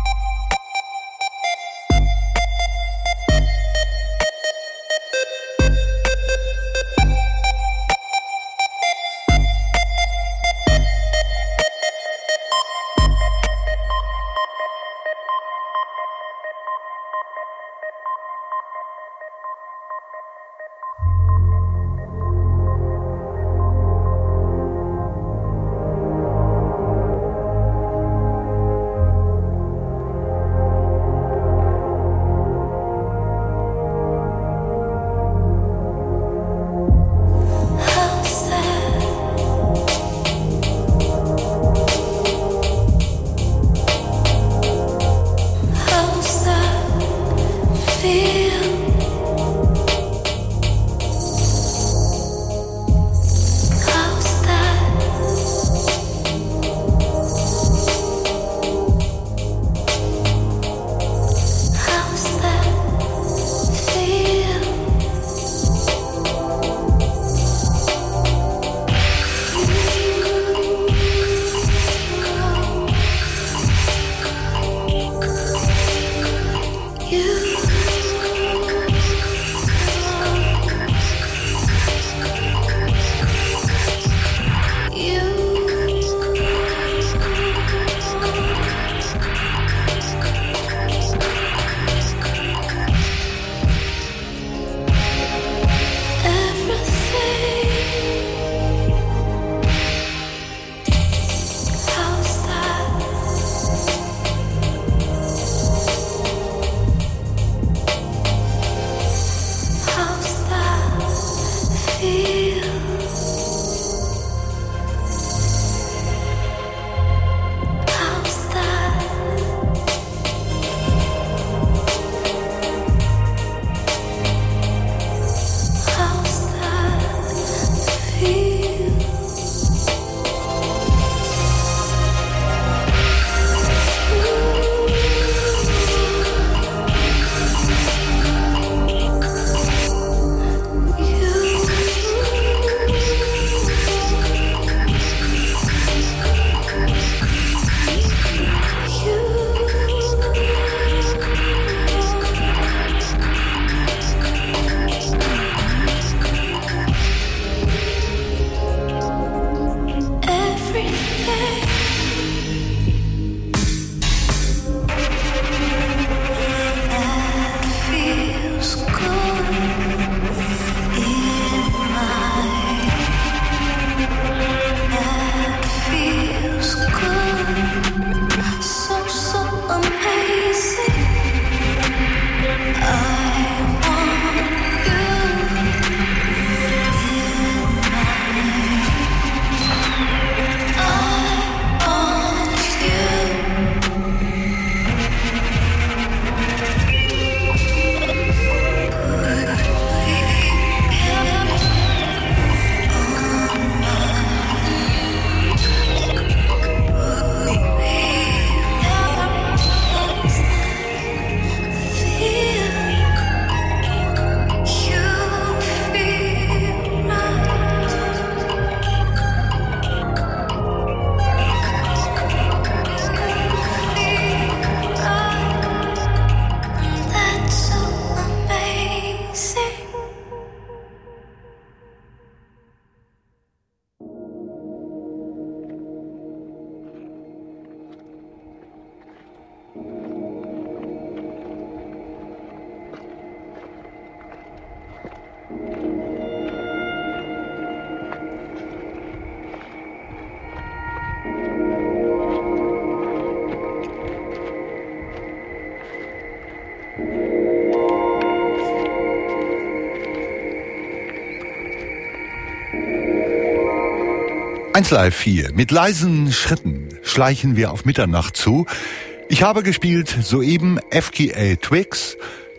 eins Live vier. Mit leisen Schritten schleichen wir auf Mitternacht zu. Ich habe gespielt soeben F K A Twigs,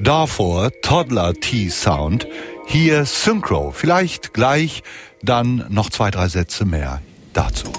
davor Toddler T-Sound, hier Synchro. Vielleicht gleich dann noch zwei, drei Sätze mehr dazu.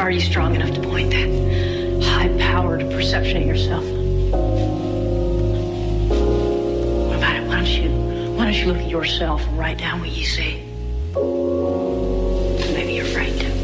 Are you strong enough to point that high-powered perception at yourself? What about it? Why don't you, why don't you look at yourself and write down what you see? Maybe you're afraid to.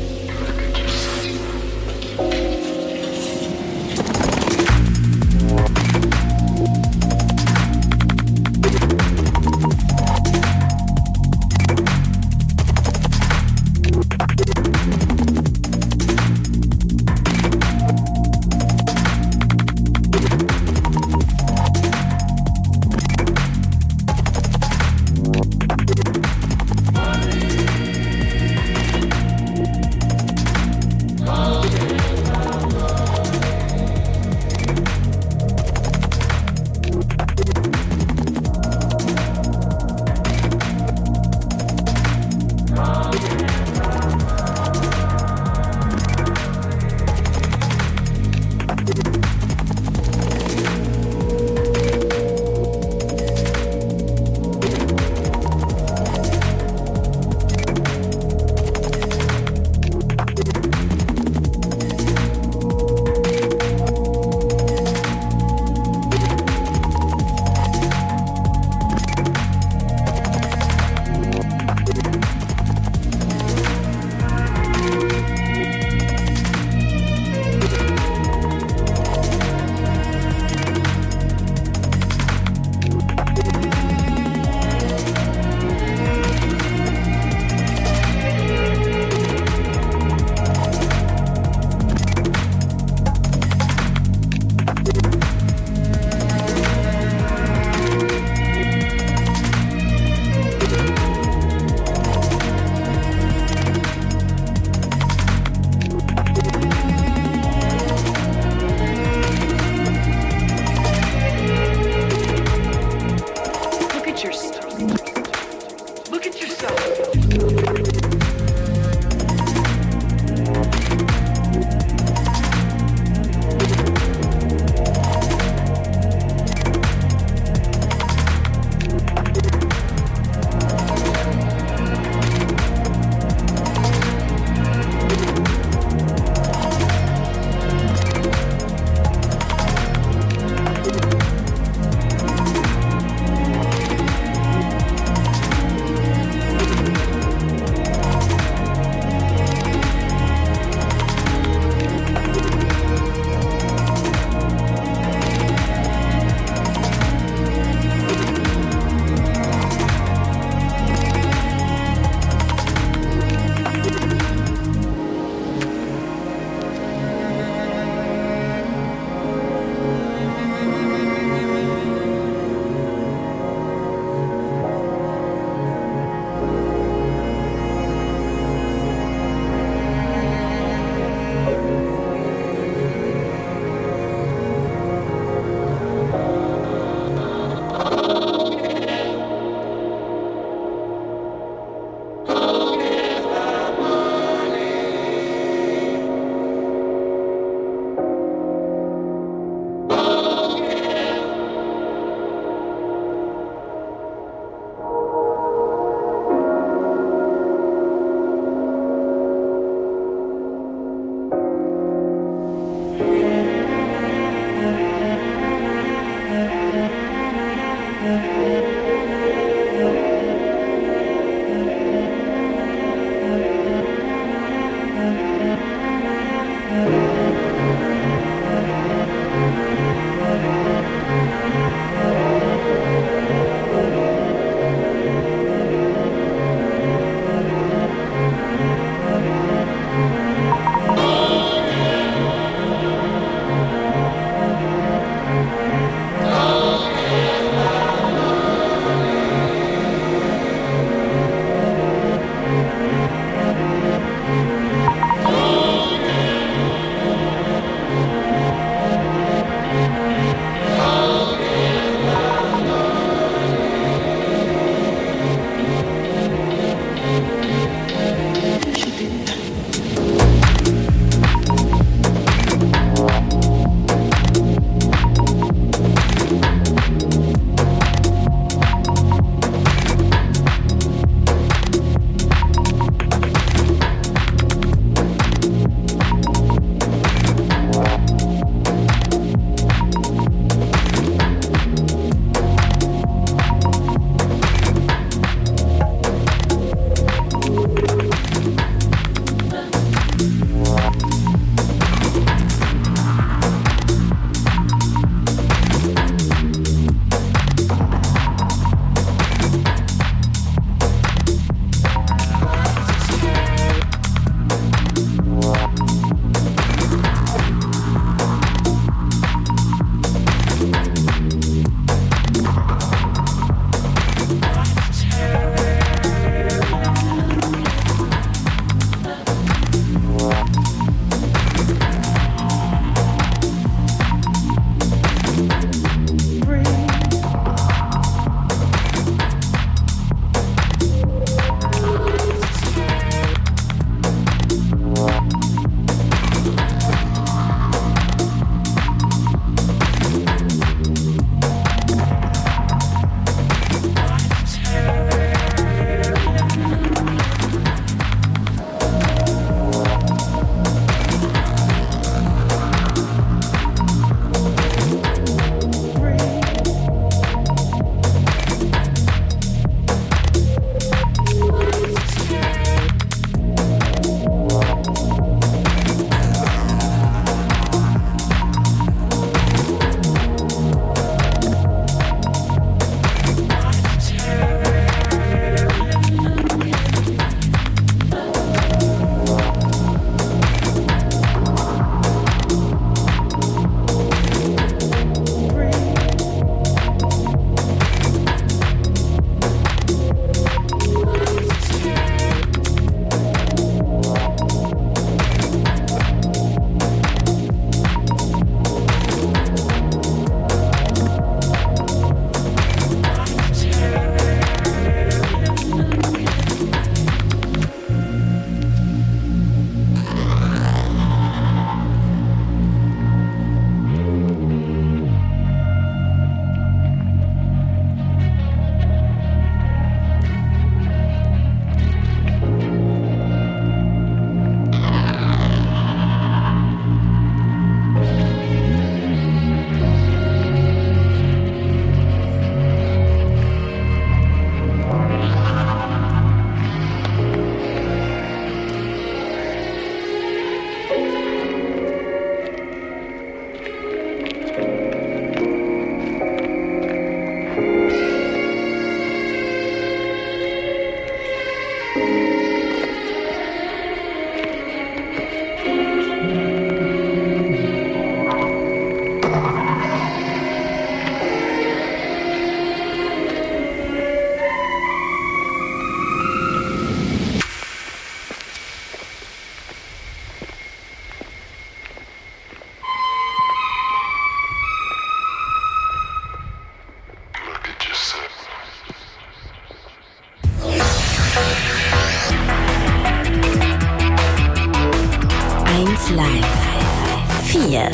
eins Live vier.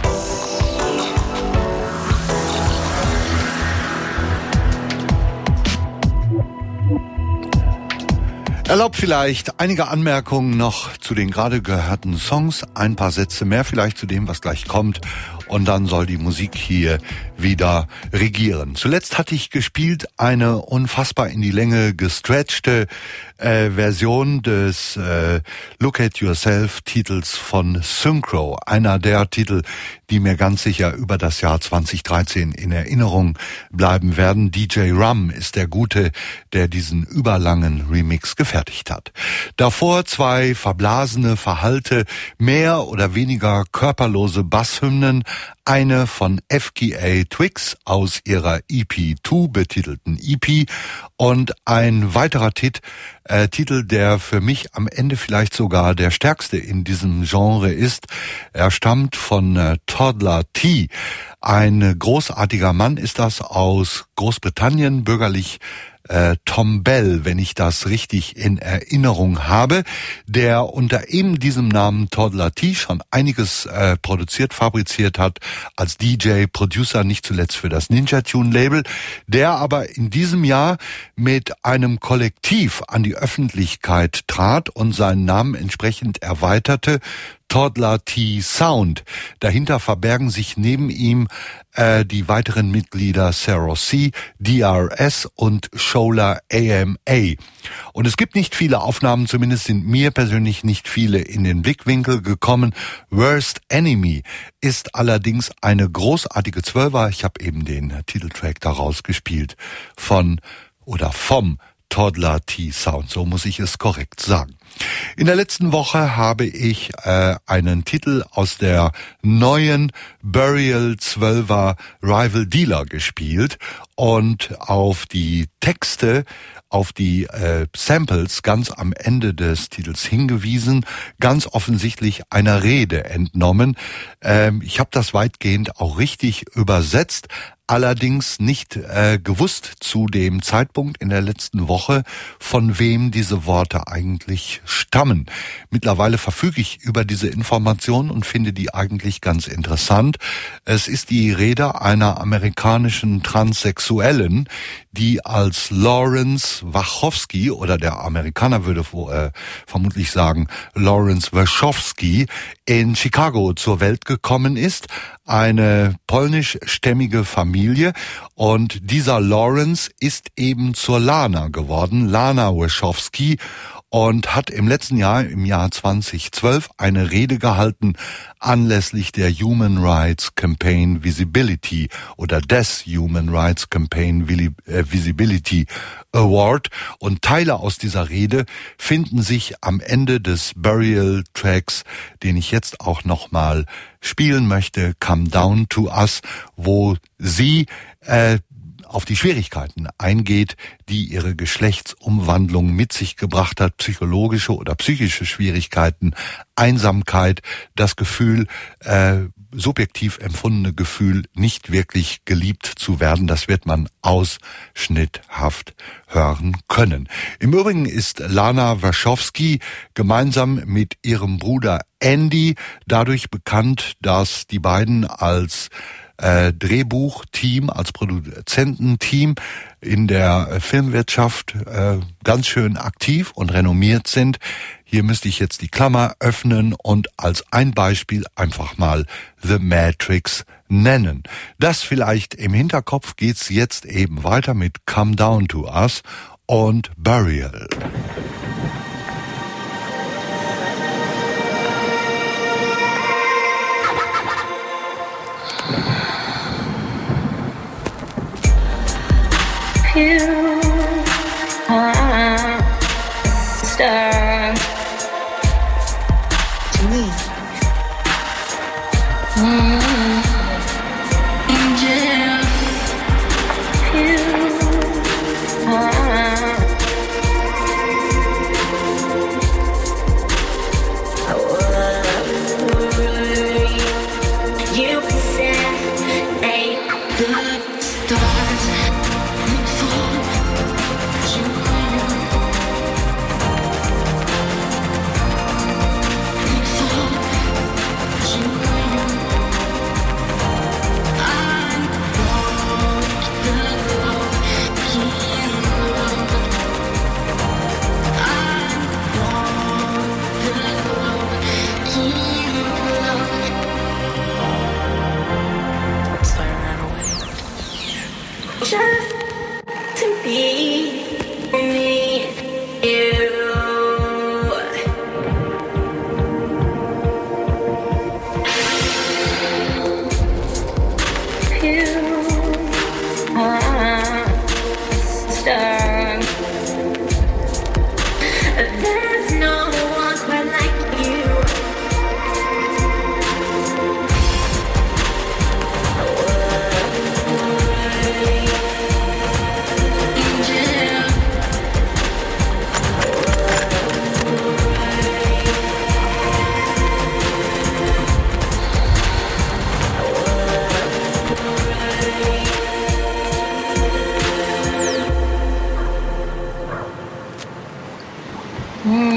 Erlaubt vielleicht einige Anmerkungen noch zu den gerade gehörten Songs, ein paar Sätze mehr vielleicht zu dem, was gleich kommt, und dann soll die Musik hier wieder regieren. Zuletzt hatte ich gespielt eine unfassbar in die Länge gestretchte äh, Version des äh, Look at Yourself Titels von Synchro, einer der Titel, die mir ganz sicher über das Jahr zwanzig dreizehn in Erinnerung bleiben werden. D J Rum ist der Gute, der diesen überlangen Remix gefertigt hat. Davor zwei verblasene, verhallte, mehr oder weniger körperlose Basshymnen, eine von F K A Twigs aus ihrer E P zwei betitelten E P und ein weiterer Tit, äh, Titel, der für mich am Ende vielleicht sogar der stärkste in diesem Genre ist. Er stammt von äh, Toddler T. Ein großartiger Mann ist das aus Großbritannien, bürgerlich Äh, Tom Bell, wenn ich das richtig in Erinnerung habe, der unter eben diesem Namen Toddler T schon einiges äh, produziert, fabriziert hat, als D J, Producer, nicht zuletzt für das Ninja Tune Label, der aber in diesem Jahr mit einem Kollektiv an die Öffentlichkeit trat und seinen Namen entsprechend erweiterte, Toddler T Sound. Dahinter verbergen sich neben ihm äh, die weiteren Mitglieder Sarah C, D R S und Shola A M A. Und es gibt nicht viele Aufnahmen, zumindest sind mir persönlich nicht viele in den Blickwinkel gekommen. Worst Enemy ist allerdings eine großartige Zwölfer. Ich habe eben den Titeltrack daraus gespielt von oder vom Toddler T Sound, so muss ich es korrekt sagen. In der letzten Woche habe ich äh, einen Titel aus der neuen Burial zwölfer Rival Dealer gespielt und auf die Texte, auf die äh, Samples ganz am Ende des Titels hingewiesen, ganz offensichtlich einer Rede entnommen. Ähm, ich habe das weitgehend auch richtig übersetzt, allerdings nicht äh, gewusst zu dem Zeitpunkt in der letzten Woche, von wem diese Worte eigentlich stammen. Mittlerweile verfüge ich über diese Informationen und finde die eigentlich ganz interessant. Es ist die Rede einer amerikanischen Transsexuellen, die als Lawrence Wachowski, oder der Amerikaner würde äh, vermutlich sagen Lawrence Wachowski, in Chicago zur Welt gekommen ist. Eine polnischstämmige Familie, und dieser Lawrence ist eben zur Lana geworden, Lana Wachowski, und hat im letzten Jahr, im Jahr zwanzig zwölf, eine Rede gehalten anlässlich der Human Rights Campaign Visibility oder des Human Rights Campaign Visibility Award, und Teile aus dieser Rede finden sich am Ende des Burial Tracks, den ich jetzt auch nochmal spielen möchte, Come Down to Us, wo sie äh, auf die Schwierigkeiten eingeht, die ihre Geschlechtsumwandlung mit sich gebracht hat, psychologische oder psychische Schwierigkeiten, Einsamkeit, das Gefühl, äh, subjektiv empfundene Gefühl, nicht wirklich geliebt zu werden. Das wird man ausschnitthaft hören können. Im Übrigen ist Lana Wachowski gemeinsam mit ihrem Bruder Andy dadurch bekannt, dass die beiden als Äh, Drehbuchteam, als Produzententeam in der Filmwirtschaft äh, ganz schön aktiv und renommiert sind. Hier müsste ich jetzt die Klammer öffnen und als ein Beispiel einfach mal The Matrix nennen. Das vielleicht im Hinterkopf, geht's jetzt eben weiter mit Come Down to Us und Burial. You are a star to me. Mm. Angel, you are a worry. You can set a good start. Fall.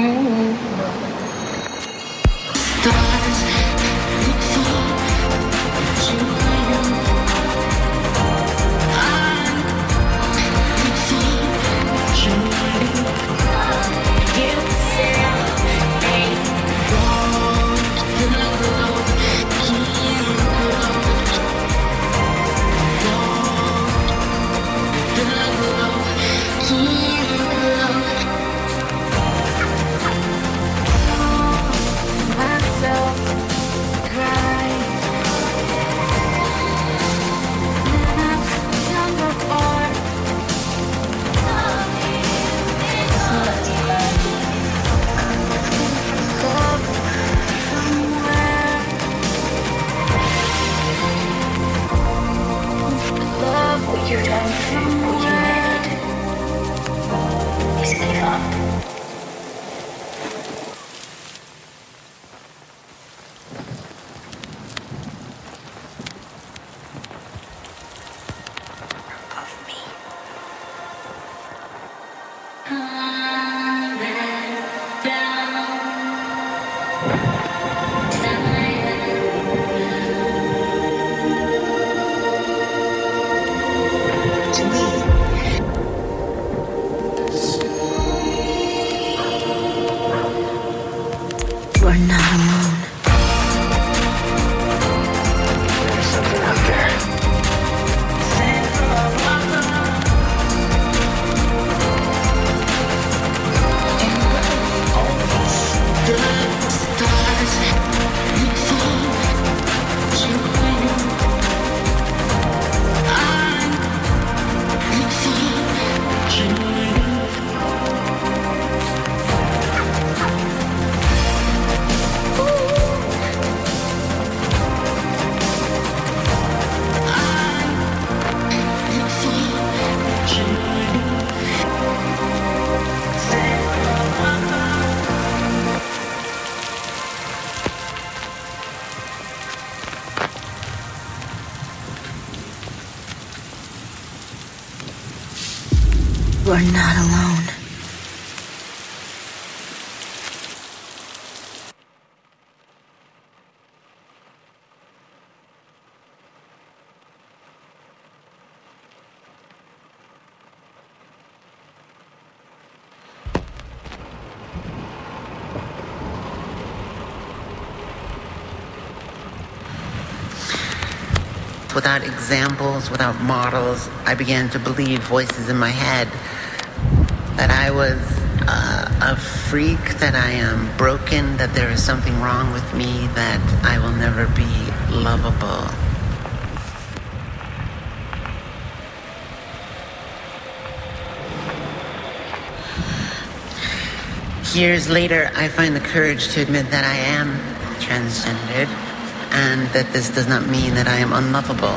You are not alone. Without examples, without models, I began to believe voices in my head that I was uh, a freak, that I am broken, that there is something wrong with me, that I will never be lovable. Years later, I find the courage to admit that I am transgendered, and that this does not mean that I am unlovable.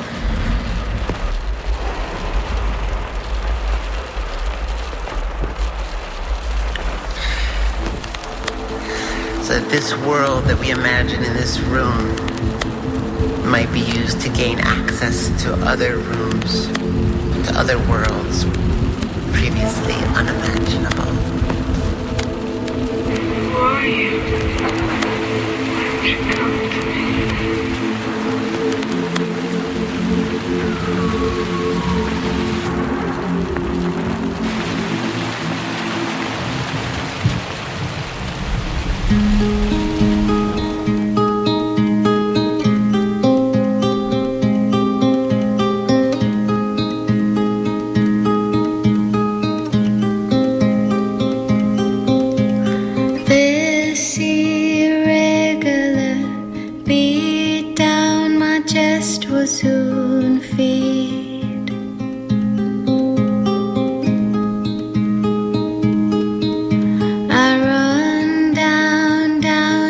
So that this world that we imagine in this room might be used to gain access to other rooms, to other worlds previously unimaginable. Who are you? Why don't you come to me? This irregular beat down my chest will soon fade. I run down, down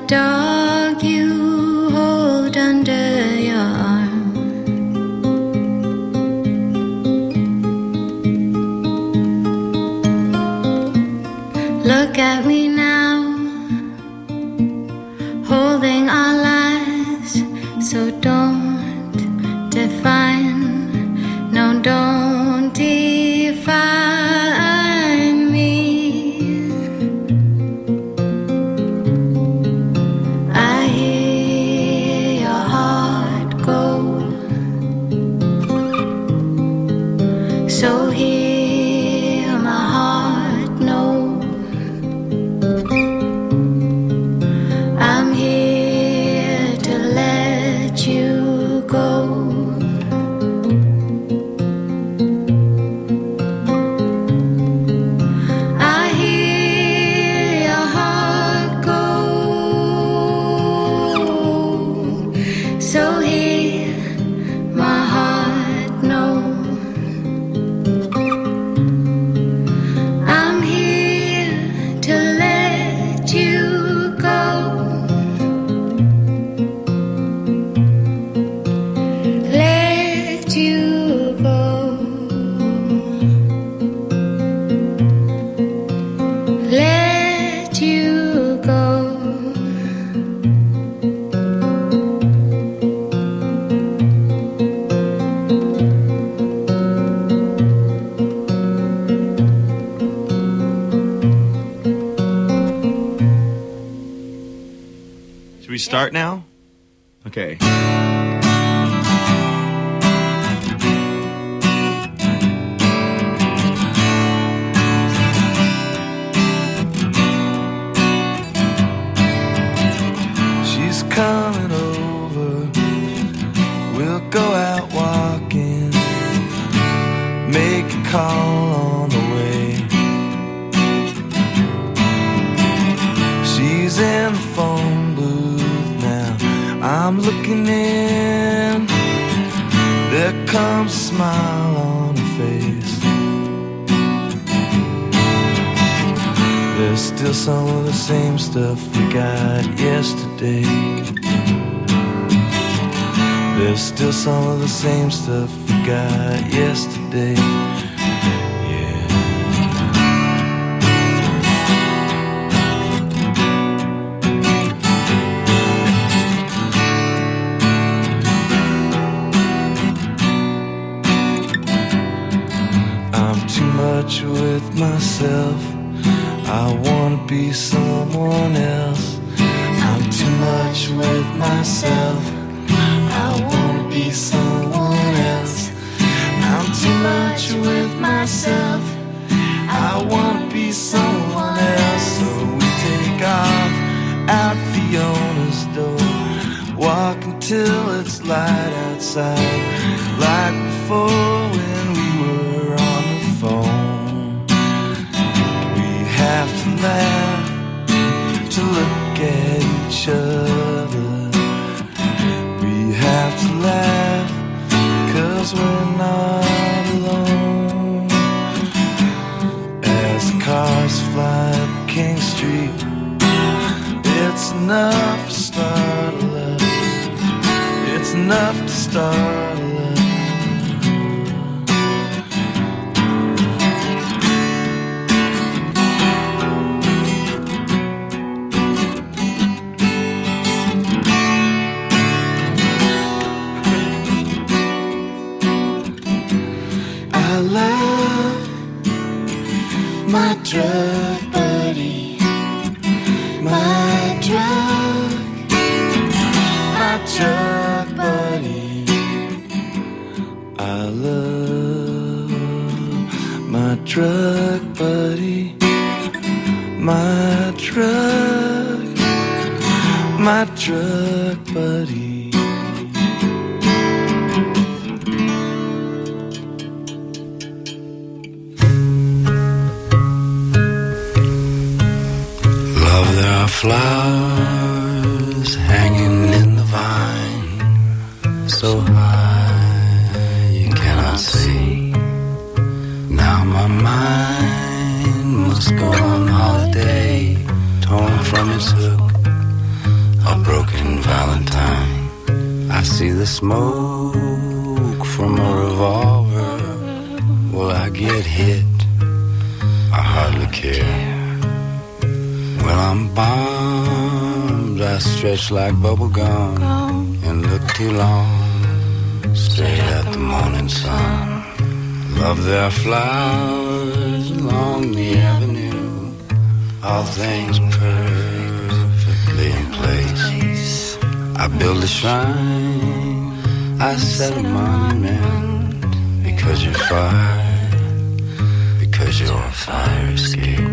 dog you hold under your arm. Look at me now, holding our lives, so don't define, no, don't define me. I hear your heart go, so hear my heart know. I'm here to let you go. I hear your heart go, so hear my heart know. I'm here to let you go. Let you go. Let you go. Should we start now? Okay. She's coming over. We'll go out walking. Make a call on the way. She's in the phone booth now. I'm looking in. There comes a smile on her face. There's still some of the same stuff we got yesterday. There's still some of the same stuff we got yesterday. I'm too much with myself. I wanna be someone else. I'm too much with myself. I wanna be someone else. I'm too much with myself. I wanna be someone else. So we take off out Fiona's door. Walk until it's light outside, like before when we were on the phone. We have to laugh to look at each other. We have to laugh 'cause we're not alone. As cars fly up King Street, it's enough to startle us. It's enough to startle us. I love my drug buddy, my drug, my drug buddy. I love my drug buddy, my drug, my drug buddy. Flowers hanging in the vine, so high you cannot see. Now my mind must go on holiday, torn from its hook, a broken valentine. I see the smoke from a revolver. Will I get hit? I hardly care. When I'm bombed, I stretch like bubble gum and look too long straight at the morning sun. Love, there are flowers along the avenue, all things perfectly in place. I build a shrine, I set a monument, because you're fire, because you're a fire escape.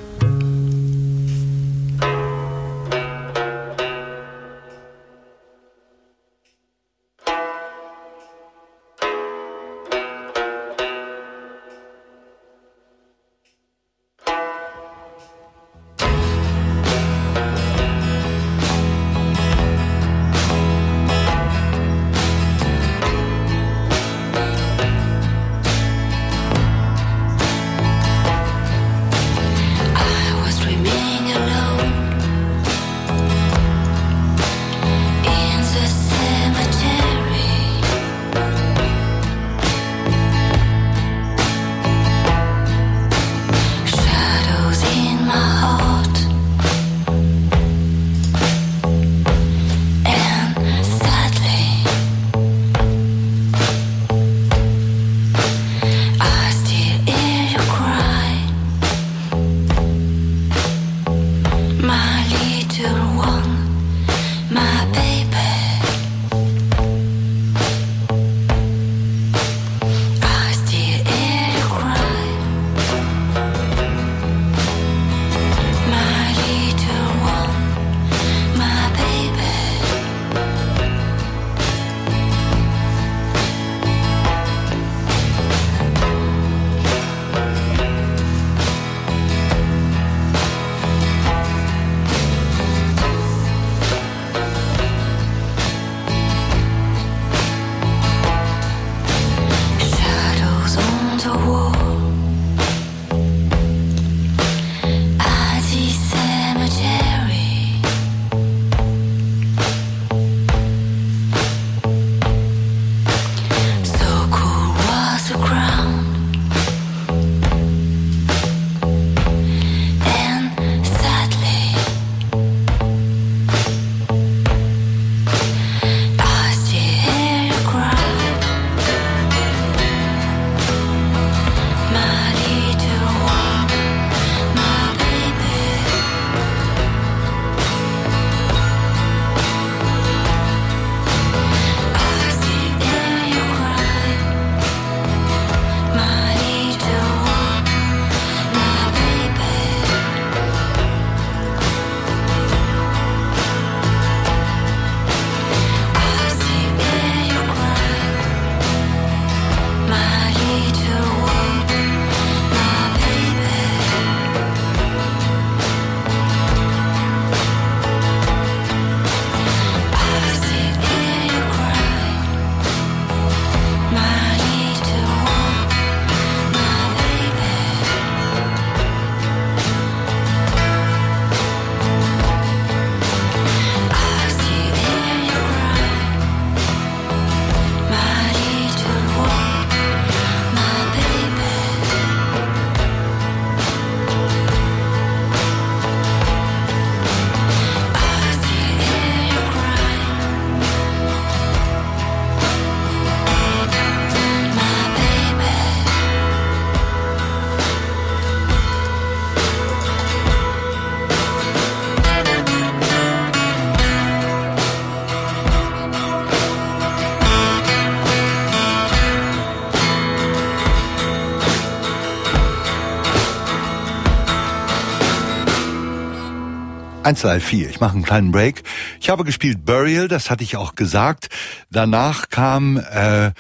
eins drei vier, ich mache einen kleinen Break. Ich habe gespielt Burial, das hatte ich auch gesagt. Danach kam äh,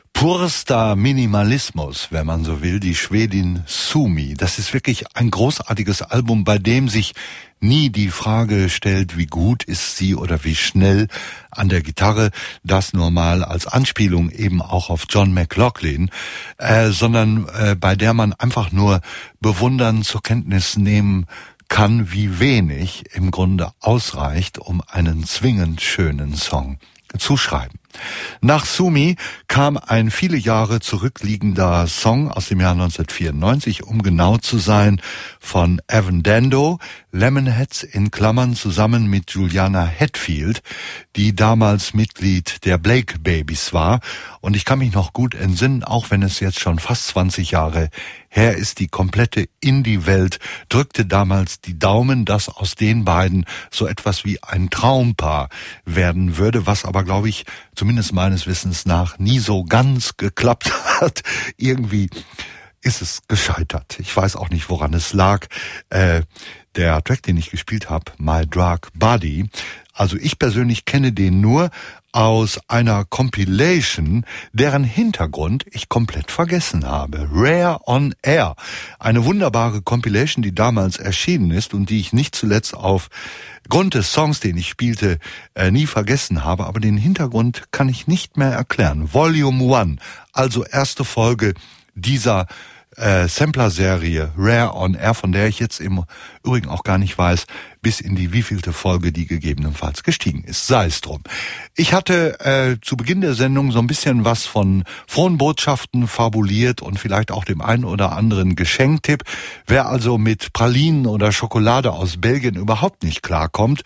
purster Minimalismus, wenn man so will, die Schwedin Sumi. Das ist wirklich ein großartiges Album, bei dem sich nie die Frage stellt, wie gut ist sie oder wie schnell an der Gitarre, das nur mal als Anspielung eben auch auf John McLaughlin, äh, sondern äh, bei der man einfach nur bewundern, zur Kenntnis nehmen kann, wie wenig im Grunde ausreicht, um einen zwingend schönen Song zu schreiben. Nach Sumi kam ein viele Jahre zurückliegender Song aus dem Jahr neunzehnhundertvierundneunzig, um genau zu sein, von Evan Dando, Lemonheads in Klammern zusammen mit Juliana Hatfield, die damals Mitglied der Blake Babies war. Und ich kann mich noch gut entsinnen, auch wenn es jetzt schon fast zwanzig Jahre her ist, die komplette Indie-Welt drückte damals die Daumen, dass aus den beiden so etwas wie ein Traumpaar werden würde, was aber, glaube ich, zumindest meines Wissens nach nie so ganz geklappt hat. Irgendwie ist es gescheitert. Ich weiß auch nicht, woran es lag. Äh, der Track, den ich gespielt habe, My Drug Body, also ich persönlich kenne den nur aus einer Compilation, deren Hintergrund ich komplett vergessen habe. Rare on Air. Eine wunderbare Compilation, die damals erschienen ist und die ich nicht zuletzt auf Grund des Songs, den ich spielte, äh, nie vergessen habe. Aber den Hintergrund kann ich nicht mehr erklären. Volume One, also erste Folge dieser Äh, Sampler-Serie Rare on Air, von der ich jetzt im Übrigen auch gar nicht weiß, bis in die wievielte Folge die gegebenenfalls gestiegen ist. Sei es drum. Ich hatte äh, zu Beginn der Sendung so ein bisschen was von frohen Botschaften fabuliert und vielleicht auch dem einen oder anderen Geschenktipp. Wer also mit Pralinen oder Schokolade aus Belgien überhaupt nicht klarkommt,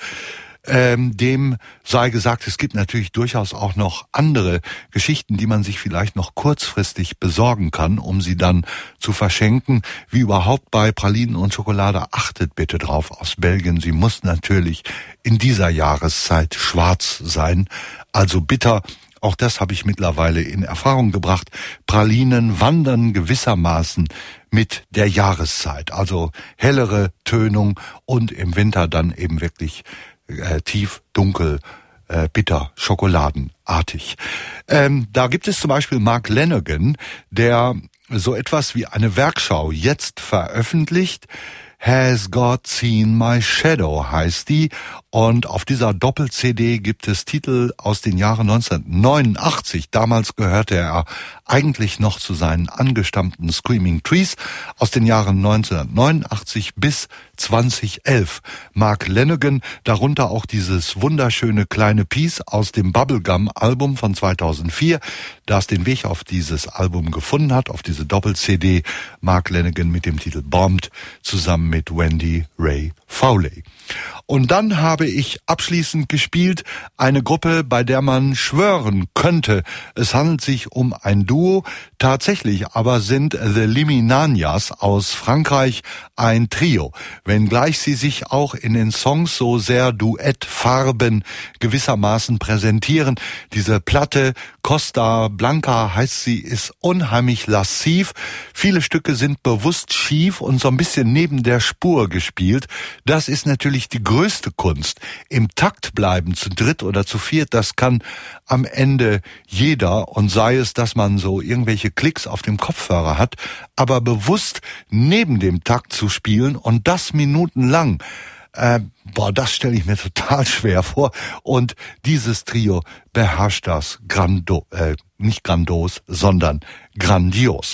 Ähm, dem sei gesagt, es gibt natürlich durchaus auch noch andere Geschichten, die man sich vielleicht noch kurzfristig besorgen kann, um sie dann zu verschenken. Wie überhaupt bei Pralinen und Schokolade, achtet bitte drauf aus Belgien. Sie muss natürlich in dieser Jahreszeit schwarz sein, also bitter. Auch das habe ich mittlerweile in Erfahrung gebracht. Pralinen wandern gewissermaßen mit der Jahreszeit, also hellere Tönung und im Winter dann eben wirklich Äh, tief, dunkel, äh, bitter, schokoladenartig. Ähm, da gibt es zum Beispiel Mark Lanegan, der so etwas wie eine Werkschau jetzt veröffentlicht. Has God Seen My Shadow heißt die. Und auf dieser Doppel-C D gibt es Titel aus den Jahren neunzehnhundertneunundachtzig. Damals gehörte er eigentlich noch zu seinen angestammten Screaming Trees. Aus den Jahren neunzehnhundertneunundachtzig bis zweitausendelf. Mark Lanegan, darunter auch dieses wunderschöne kleine Piece aus dem Bubblegum-Album von zweitausendvier, das den Weg auf dieses Album gefunden hat, auf diese Doppel-C D. Mark Lanegan mit dem Titel Bombed, zusammen mit Wendy Ray Fowley. Und dann habe ich abschließend gespielt eine Gruppe, bei der man schwören könnte, es handelt sich um ein Duo. Tatsächlich aber sind The Liminanias aus Frankreich ein Trio, wenngleich sie sich auch in den Songs so sehr Duettfarben gewissermaßen präsentieren. Diese Platte Costa Blanca heißt sie, ist unheimlich lassiv. Viele Stücke sind bewusst schief und so ein bisschen neben der Spur gespielt. Das ist natürlich die größte Kunst. Im Takt bleiben, zu dritt oder zu viert, das kann am Ende jeder, und sei es, dass man so irgendwelche Klicks auf dem Kopfhörer hat, aber bewusst neben dem Takt zu spielen und das minutenlang, äh, boah, das stelle ich mir total schwer vor. Und dieses Trio beherrscht das grando, äh, nicht grandios, sondern grandios.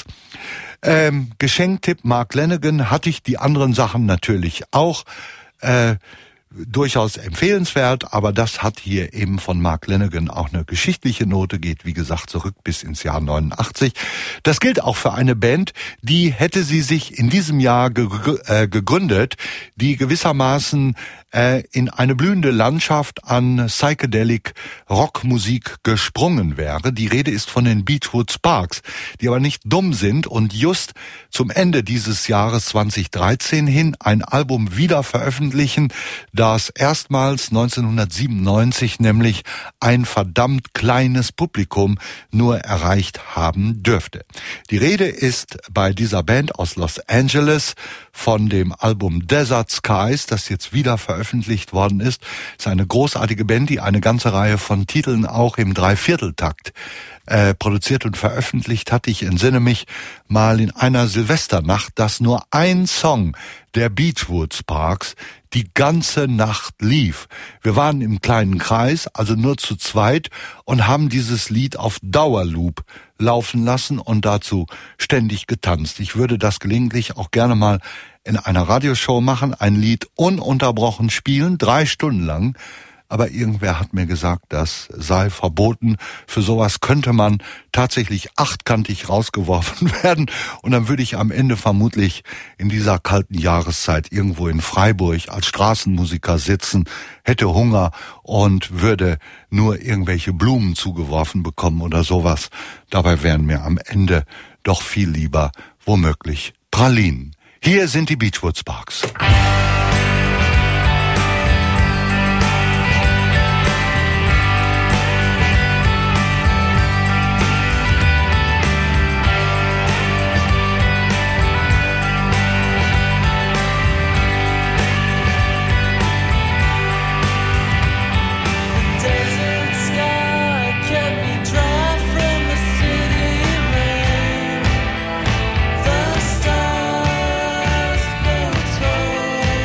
Ähm, Geschenktipp Mark Lanegan, hatte ich die anderen Sachen natürlich auch. Äh, durchaus empfehlenswert, aber das hat hier eben von Mark Lanegan auch eine geschichtliche Note, geht wie gesagt zurück bis ins Jahr neunundachtzig. Das gilt auch für eine Band, die hätte sie sich in diesem Jahr gegr- äh, gegründet, die gewissermaßen äh, in eine blühende Landschaft an Psychedelic Rockmusik gesprungen wäre. Die Rede ist von den Beachwood Sparks, die aber nicht dumm sind und just zum Ende dieses Jahres zweitausenddreizehn hin ein Album wieder veröffentlichen, das erstmals neunzehnhundertsiebenundneunzig nämlich ein verdammt kleines Publikum nur erreicht haben dürfte. Die Rede ist bei dieser Band aus Los Angeles von dem Album Desert Skies, das jetzt wieder veröffentlicht worden ist. Es ist eine großartige Band, die eine ganze Reihe von Titeln auch im Dreivierteltakt äh, produziert und veröffentlicht hat. Ich entsinne mich mal in einer Silvesternacht, dass nur ein Song der Beachwood Sparks die ganze Nacht lief. Wir waren im kleinen Kreis, also nur zu zweit, und haben dieses Lied auf Dauerloop laufen lassen und dazu ständig getanzt. Ich würde das gelegentlich auch gerne mal in einer Radioshow machen, ein Lied ununterbrochen spielen, drei Stunden lang. Aber irgendwer hat mir gesagt, das sei verboten. Für sowas könnte man tatsächlich achtkantig rausgeworfen werden. Und dann würde ich am Ende vermutlich in dieser kalten Jahreszeit irgendwo in Freiburg als Straßenmusiker sitzen, hätte Hunger und würde nur irgendwelche Blumen zugeworfen bekommen oder sowas. Dabei wären mir am Ende doch viel lieber womöglich Pralinen. Hier sind die Beachwood Sparks. Stars go tall.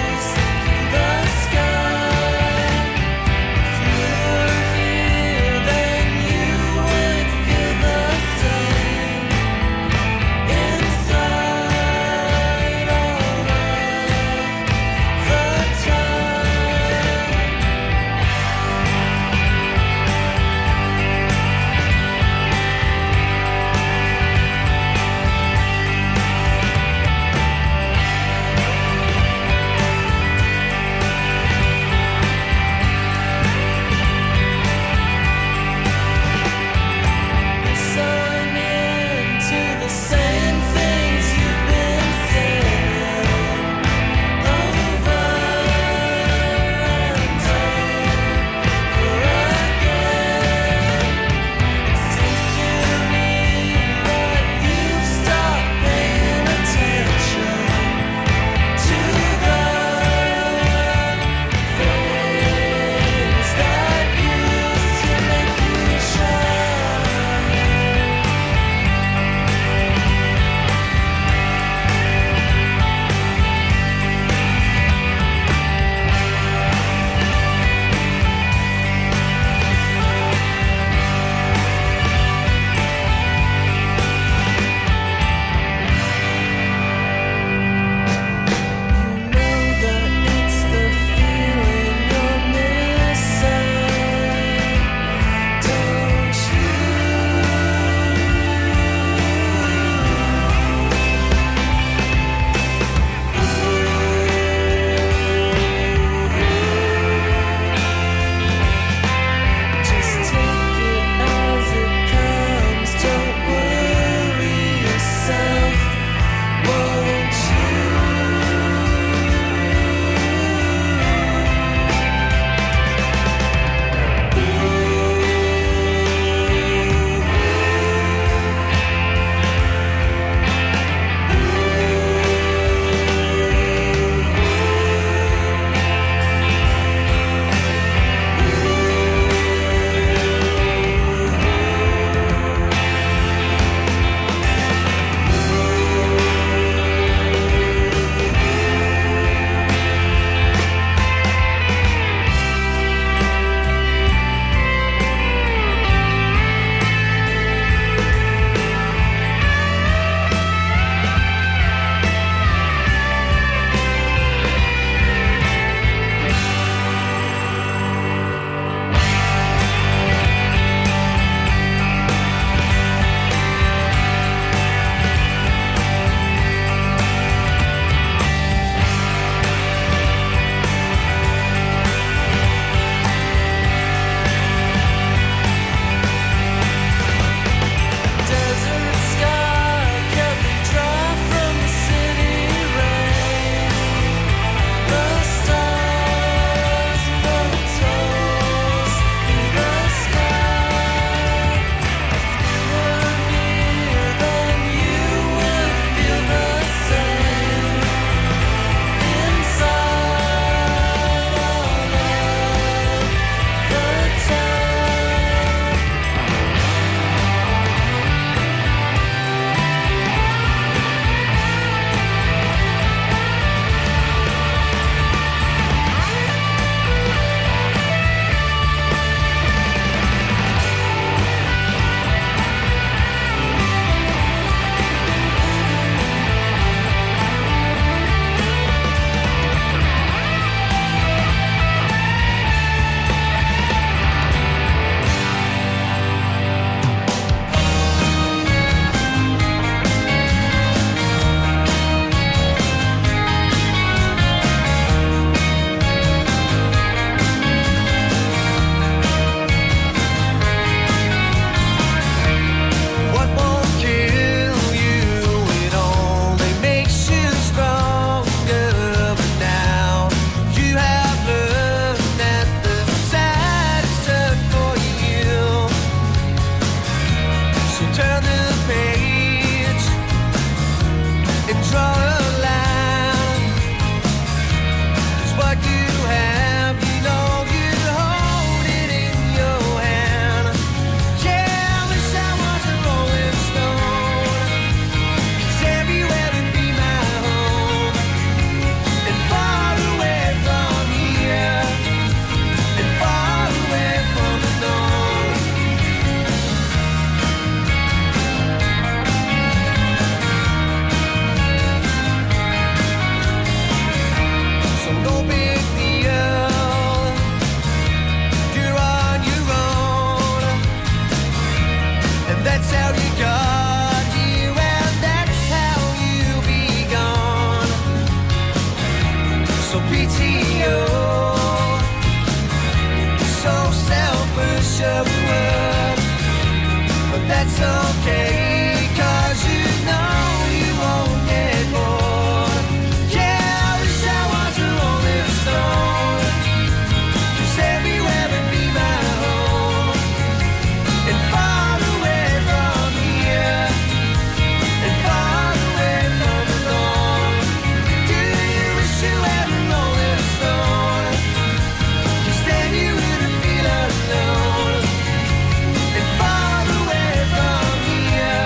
that's okay, 'cause you know you won't get bored. Yeah, I wish I was a rolling stone, 'cause everywhere would be my home. And far away from here, and far away from alone. Do you wish you were a rolling stone, 'cause then you wouldn't feel alone. And far away from here,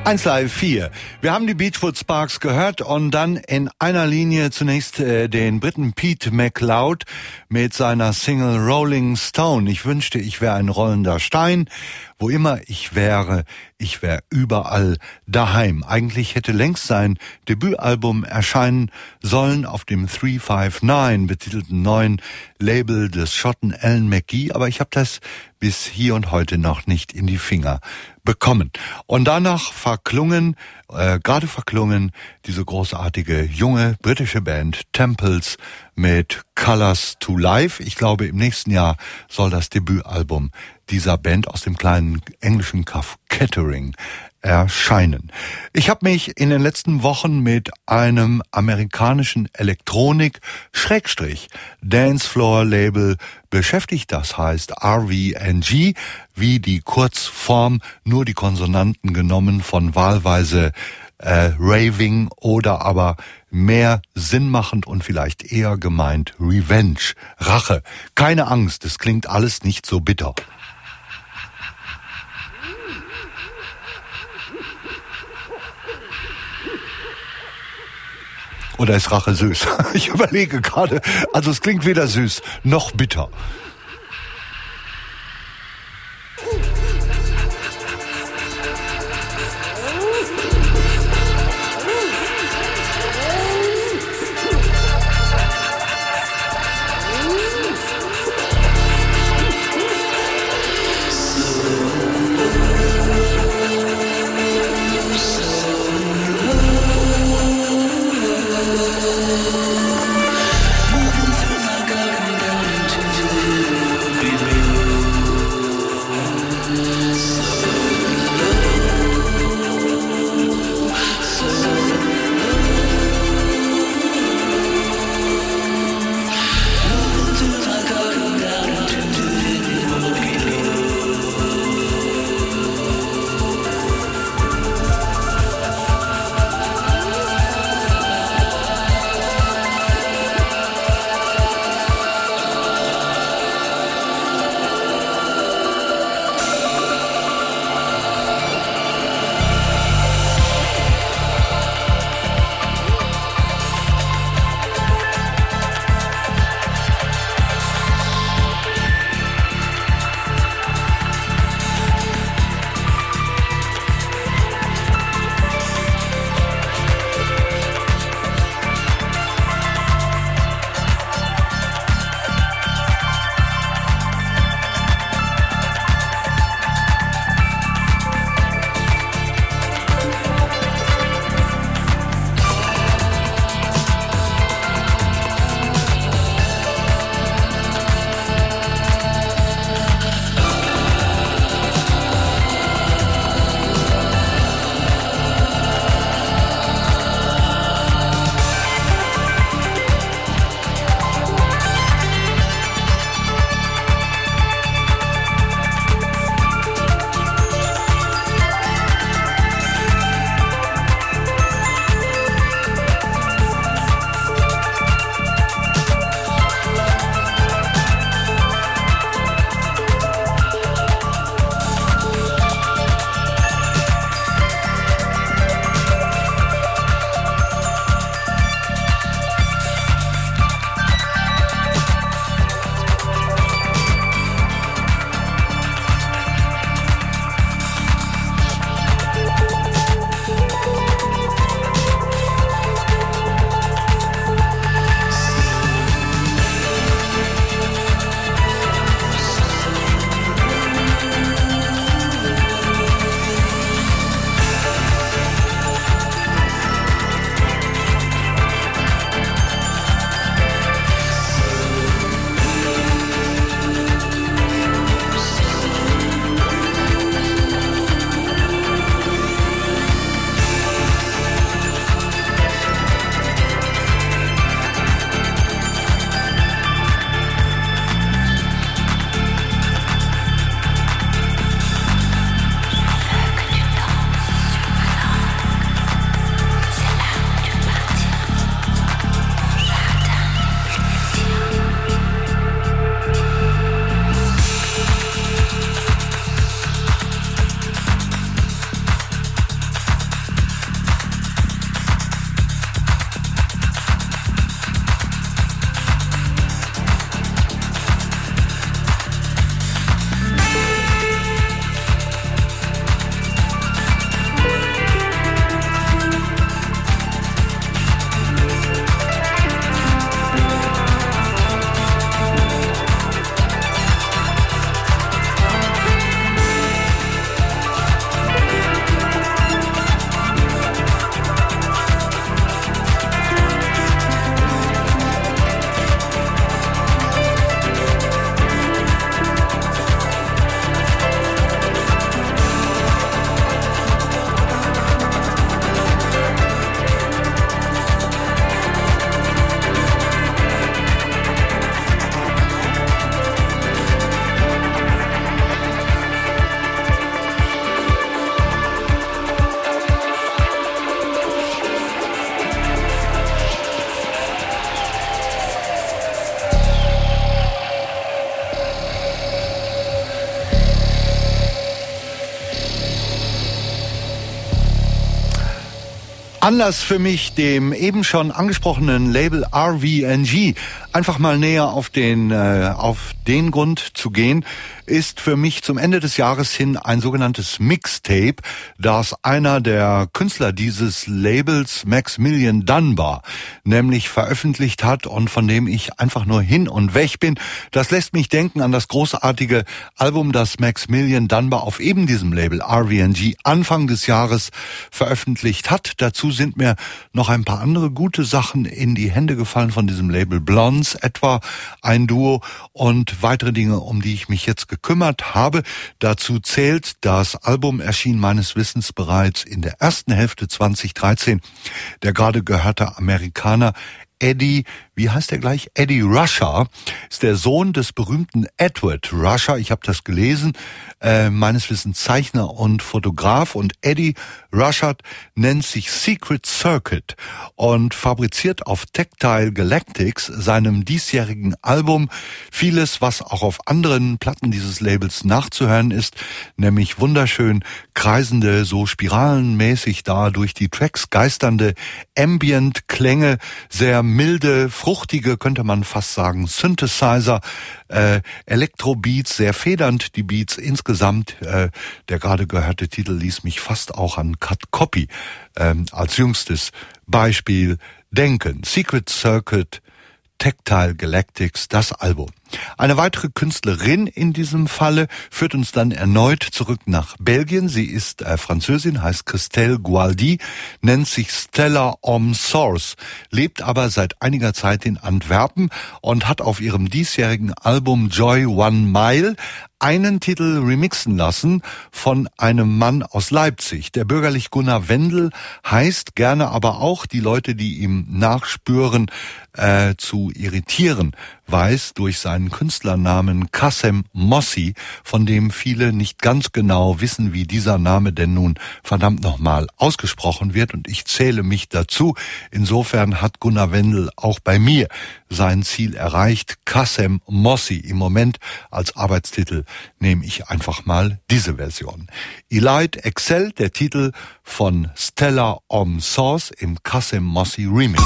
eins Live vier. Wir haben die Beachwood Sparks gehört und dann in einer Linie zunächst äh, den Briten Pete MacLeod mit seiner Single Rolling Stone. Ich wünschte, ich wäre ein rollender Stein. Wo immer ich wäre, ich wäre überall daheim. Eigentlich hätte längst sein Debütalbum erscheinen sollen auf dem drei fünf neun betitelten neuen Label des Schotten Alan McGee, aber ich habe das bis hier und heute noch nicht in die Finger bekommen. Und danach verklungen, äh, gerade verklungen, diese großartige junge britische Band Temples mit Colors to Life. Ich glaube, im nächsten Jahr soll das Debütalbum dieser Band aus dem kleinen englischen Kaff Kettering erscheinen. Ich habe mich in den letzten Wochen mit einem amerikanischen Elektronik-Dancefloor-Label beschäftigt. Das heißt R V N G, wie die Kurzform, nur die Konsonanten genommen von wahlweise äh, Raving oder aber mehr sinnmachend und vielleicht eher gemeint Revenge, Rache. Keine Angst, es klingt alles nicht so bitter. Oder ist Rache süß? Ich überlege gerade. Also es klingt weder süß noch bitter. Moving through my garden down into the Anlass für mich, dem eben schon angesprochenen Label R V N G einfach mal näher auf den äh, auf den Grund zu gehen, ist für mich zum Ende des Jahres hin ein sogenanntes Mixtape, das einer der Künstler dieses Labels, Maximilian Dunbar, nämlich veröffentlicht hat und von dem ich einfach nur hin und weg bin. Das lässt mich denken an das großartige Album, das Maximilian Dunbar auf eben diesem Label R V N G Anfang des Jahres veröffentlicht hat. Dazu sind mir noch ein paar andere gute Sachen in die Hände gefallen von diesem Label, Blondes etwa, ein Duo und weitere Dinge, um die ich mich jetzt gekümmert habe. Dazu zählt, das Album erschien meines Wissens bereits in der ersten Hälfte zwanzig dreizehn. Der gerade gehörte Amerikaner Eddie, wie heißt er gleich? Eddie Rusher ist der Sohn des berühmten Edward Rusher. Ich habe das gelesen, äh, meines Wissens Zeichner und Fotograf. Und Eddie Rusher nennt sich Secret Circuit und fabriziert auf Tactile Galactics, seinem diesjährigen Album, vieles, was auch auf anderen Platten dieses Labels nachzuhören ist, nämlich wunderschön kreisende, so spiralenmäßig da durch die Tracks geisternde Ambient-Klänge, sehr milde, fruchtige, könnte man fast sagen, Synthesizer, äh, Elektrobeats, sehr federnd die Beats insgesamt. Äh, der gerade gehörte Titel ließ mich fast auch an Cut Copy äh, als jüngstes Beispiel denken. Secret Circuit, Tactile Galactics, das Album. Eine weitere Künstlerin in diesem Falle führt uns dann erneut zurück nach Belgien. Sie ist äh, Französin, heißt Christelle Gualdi, nennt sich Stella Om Source, lebt aber seit einiger Zeit in Antwerpen und hat auf ihrem diesjährigen Album Joy One Mile einen Titel remixen lassen von einem Mann aus Leipzig. Der bürgerlich Gunnar Wendel heißt, gerne aber auch die Leute, die ihm nachspüren, äh, zu irritieren, weiß durch seinen Künstlernamen Kassem Mossi, von dem viele nicht ganz genau wissen, wie dieser Name denn nun verdammt nochmal ausgesprochen wird, und ich zähle mich dazu. Insofern hat Gunnar Wendel auch bei mir sein Ziel erreicht. Kassem Mossi im Moment als Arbeitstitel nehme ich einfach mal diese Version. Elite Excel, der Titel von Stella Om Source im Kassem Mossi Remix.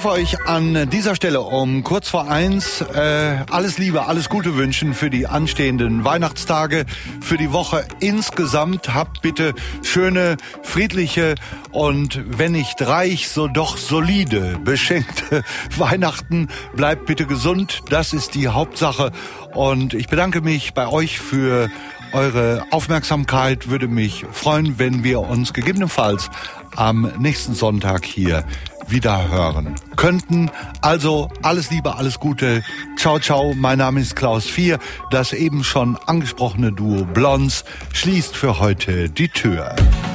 darf euch an dieser Stelle um kurz vor eins äh, alles Liebe, alles Gute wünschen für die anstehenden Weihnachtstage, für die Woche insgesamt. Habt bitte schöne, friedliche und wenn nicht reich, so doch solide, beschenkte Weihnachten. Bleibt bitte gesund, das ist die Hauptsache. Und ich bedanke mich bei euch für eure Aufmerksamkeit. Würde mich freuen, wenn wir uns gegebenenfalls am nächsten Sonntag hier wieder hören könnten. Also alles Liebe, alles Gute. Ciao, ciao. Mein Name ist Klaus vier. Das eben schon angesprochene Duo Blondes schließt für heute die Tür.